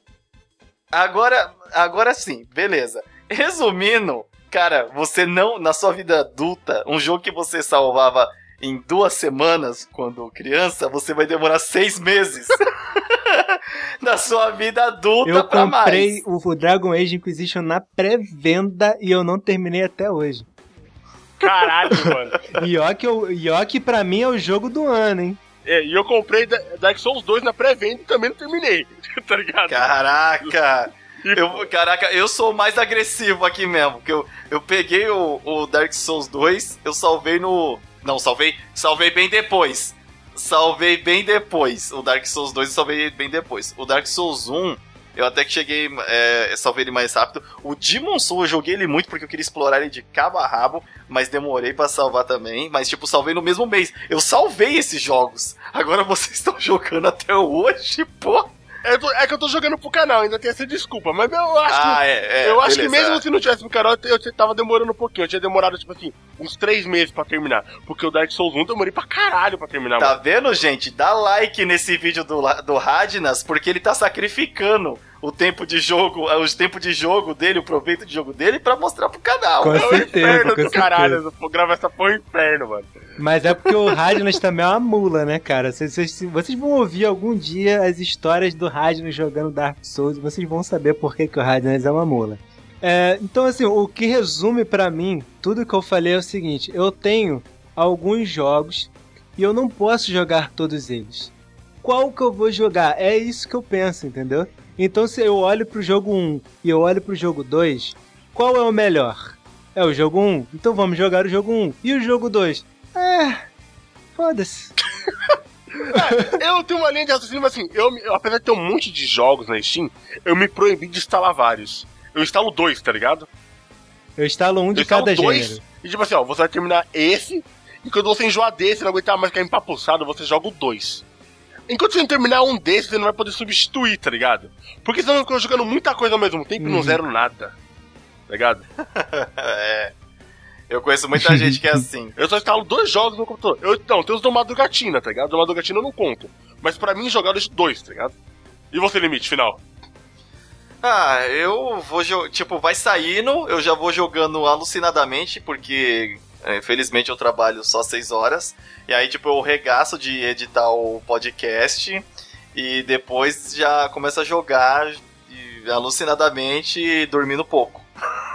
S2: Agora, agora sim, beleza. Resumindo, cara, você não, na sua vida adulta, um jogo que você salvava em duas semanas quando criança, você vai demorar seis meses. na sua vida adulta
S3: Eu
S2: pra mais.
S3: comprei o Dragon Age Inquisition na pré-venda e eu não terminei até hoje.
S1: Caralho, mano.
S3: E ó que, eu, e ó que pra mim é o jogo do ano, hein?
S1: É, e eu comprei Dark Souls dois na pré-venda e também não terminei, tá ligado?
S2: Caraca! Eu, caraca, eu sou o mais agressivo aqui mesmo, porque eu, eu peguei o, o Dark Souls dois, eu salvei no... Não, salvei, salvei bem depois. Salvei bem depois. O Dark Souls dois eu salvei bem depois. O Dark Souls um, eu até que cheguei, é, salvei ele mais rápido. O Demon Souls eu joguei ele muito porque eu queria explorar ele de cabo a rabo, mas demorei pra salvar também. Mas tipo, salvei no mesmo mês. Eu salvei esses jogos. Agora vocês estão jogando até hoje, pô.
S1: É, tô, é que eu tô jogando pro canal, ainda tem essa desculpa. Mas eu acho
S2: ah,
S1: que.
S2: É, é,
S1: eu acho
S2: beleza.
S1: que mesmo se não tivesse pro canal, eu, eu tava demorando um pouquinho. Eu tinha demorado, tipo assim, uns três meses pra terminar. Porque o Dark Souls um eu demorei pra caralho pra terminar.
S2: Tá
S1: mano.
S2: vendo, gente? Dá like nesse vídeo do, do Radnas, porque ele tá sacrificando o tempo de jogo, o tempo de jogo dele, o proveito de jogo dele, pra mostrar pro canal.
S3: Com
S1: É o
S3: certeza,
S1: inferno
S3: com
S1: do
S3: certeza.
S1: caralho. Eu vou gravar essa porra inferno, mano.
S3: Mas é porque o Radnas também é uma mula, né, cara? Vocês, vocês, vocês vão ouvir algum dia as histórias do Radnas jogando Dark Souls e vocês vão saber por que, que o Radnas é uma mula. É, então, assim, o que resume pra mim tudo que eu falei é o seguinte: eu tenho alguns jogos e eu não posso jogar todos eles. Qual que eu vou jogar? É isso que eu penso, entendeu? Então, se eu olho pro jogo um e eu olho pro jogo dois, qual é o melhor? É o jogo um? Então vamos jogar o jogo um. E o jogo dois? É... Foda-se.
S1: É, eu tenho uma linha de raciocínio, mas assim, eu, eu, apesar de ter um monte de jogos na Steam, eu me proibi de instalar vários. Eu instalo dois, tá ligado?
S3: Eu instalo um de
S1: eu instalo
S3: cada
S1: dois,
S3: gênero.
S1: E tipo assim, ó, você vai terminar esse, e quando você enjoar desse, não aguentar mais ficar empapuçado, você joga o dois. Enquanto você não terminar um desses, você não vai poder substituir, tá ligado? Porque senão eu fico jogando muita coisa ao mesmo tempo e
S3: Uhum.
S1: não zero nada. Tá ligado?
S2: É. Eu conheço muita gente que é assim.
S1: Eu só instalo dois jogos no computador. Eu, não, tem os do Madrugatina, tá ligado? Do Madrugatina eu não conto. Mas pra mim, jogar eu deixo dois, tá ligado? E você, limite final?
S2: Ah, eu vou jogar. Tipo, vai saindo, eu já vou jogando alucinadamente, porque é, infelizmente eu trabalho só seis horas. E aí, tipo, eu regaço de editar o podcast e depois já começo a jogar e, alucinadamente dormindo pouco.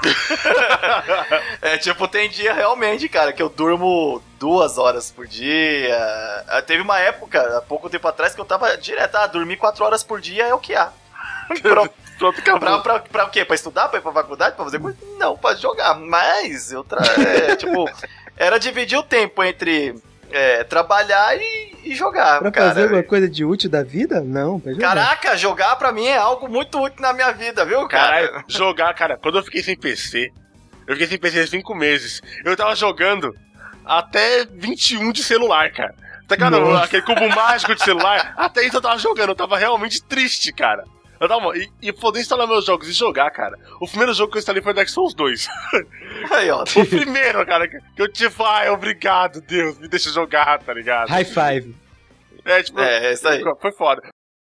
S2: É, tipo, tem dia realmente, cara, que eu durmo duas horas por dia. Teve uma época, há pouco tempo atrás, que eu tava direto, ah, dormir quatro horas por dia é o que há. Pra, pra, pra, pra o quê? Pra estudar? Pra ir pra faculdade? Pra fazer coisa? Não, pra jogar. Mas eu tra... é, tipo, era dividir o tempo entre é, trabalhar e, e jogar.
S3: Pra
S2: cara.
S3: fazer alguma coisa de útil da vida? Não, pra jogar.
S2: Caraca, jogar pra mim é algo muito útil na minha vida, viu, cara?
S1: Caralho, jogar, cara, quando eu fiquei sem P C, eu fiquei sem P C há cinco meses, eu tava jogando até vinte e um de celular, cara. Tá ligado?
S3: Nossa.
S1: Aquele cubo mágico de celular, até isso eu tava jogando, eu tava realmente triste, cara. Eu tava, e, e poder instalar meus jogos e jogar, cara. O primeiro jogo que eu instalei foi Dark Souls dois.
S2: Aí, ó.
S1: O primeiro, cara, que eu tipo, ai, obrigado, Deus, me deixa jogar, tá ligado?
S3: High five.
S1: É, tipo,
S2: É, é isso aí.
S1: Foi foda.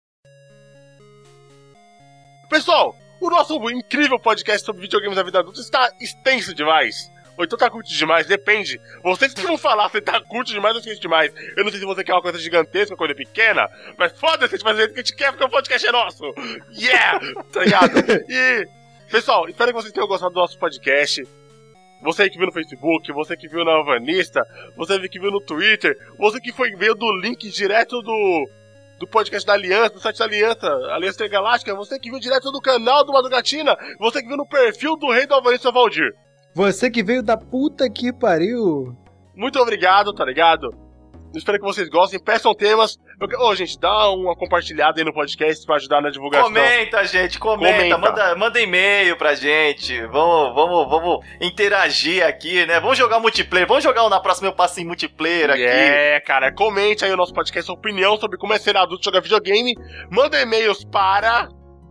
S1: Pessoal, o nosso incrível podcast sobre videogames da vida adulta está extenso demais. Ou então tá curto demais, depende. Vocês que vão falar se tá curto demais ou extenso demais. Eu não sei se você quer uma coisa gigantesca, uma coisa pequena, mas foda-se, a gente vai fazer o que a gente quer porque o podcast é nosso. Yeah! Tá ligado? E, pessoal, espero que vocês tenham gostado do nosso podcast. Você que viu no Facebook, você que viu na Alvanista, você que viu no Twitter, você que foi veio do link direto do, do podcast da Aliança, do site da Aliança, Aliança Intergaláctica, você que viu direto do canal do Madrugatina, você que viu no perfil do Rei do Alvanista Valdir.
S3: Você que veio da puta que pariu.
S1: Muito obrigado, tá ligado? Espero que vocês gostem, peçam temas. Ô, oh, gente, dá uma compartilhada aí no podcast pra ajudar na divulgação.
S2: Comenta, gente, comenta,
S1: Comenta.
S2: Manda, manda e-mail pra gente. Vamos, vamos, vamos interagir aqui, né? Vamos jogar multiplayer, vamos jogar o Na Próxima Eu Passo em multiplayer aqui.
S1: É, cara, comente aí o nosso podcast, sua opinião sobre como é ser adulto e jogar videogame. Manda e-mails para...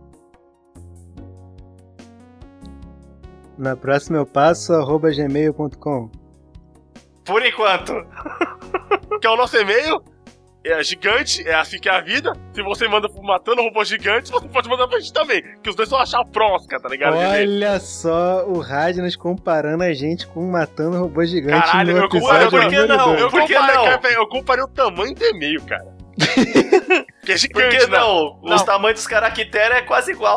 S3: Na próxima eu passo, arroba gmail ponto com.
S2: Por enquanto.
S1: Que é o nosso e-mail. É gigante, é assim que é a vida. Se você manda pro Matando Robôs Gigantes, você pode mandar pra gente também. Que os dois são achar prosca, tá ligado?
S3: Olha só o Radnas comparando a gente com Matando Robô Gigante.
S1: Caralho,
S3: no
S1: eu
S3: episódio
S1: comparei, por que
S3: número
S1: não?
S3: dois.
S1: Eu
S2: Por que
S1: comparei,
S2: não?
S1: cara, eu comparei o tamanho do e-mail, cara. Porque é gigante,
S2: Porque
S1: não.
S2: não, os tamanhos dos caracteres é quase igual.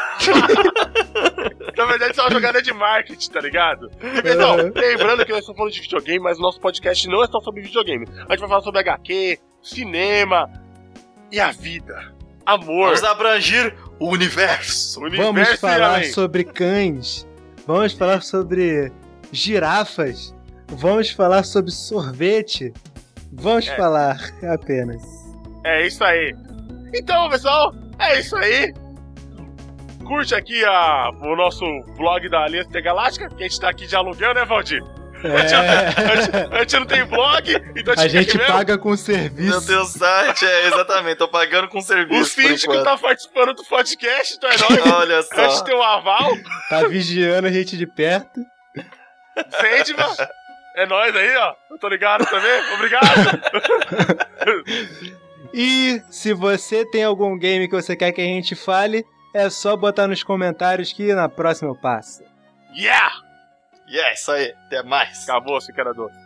S1: Na verdade, isso é uma jogada de marketing, tá ligado? E, pessoal, lembrando que nós estamos falando de videogame, mas o nosso podcast não é só sobre videogame. A gente vai falar sobre H Q, cinema e a vida. Amor.
S2: Vamos abranger o universo.
S1: O universo
S3: Vamos
S1: e
S3: falar
S1: além.
S3: sobre cães. Vamos falar sobre girafas. Vamos falar sobre sorvete. Vamos
S1: É.
S3: falar apenas.
S1: É isso aí. Então, pessoal, é isso aí. Curte aqui a, o nosso blog da Aliança Intergaláctica, que a gente tá aqui dialogando, né, Valdir? A, gente, a, gente, a gente não tem blog, então a
S3: A
S1: gente,
S3: gente
S1: fica aqui
S3: paga com
S2: Meu
S3: serviço.
S2: Deus, site, é, exatamente, tô pagando com
S1: mesmo.
S2: serviço.
S1: O síndico
S2: por enquanto.
S1: tá participando do podcast, então é nóis.
S2: Olha
S1: A gente
S2: só.
S1: tem um aval.
S3: Tá vigiando a gente de perto.
S1: Sandman. É nóis aí, ó. Eu tô ligado também. Obrigado.
S3: E se você tem algum game que você quer que a gente fale, é só botar nos comentários que na próxima eu passo.
S1: Yeah!
S2: E é isso aí, até mais.
S1: Acabou, cara doce.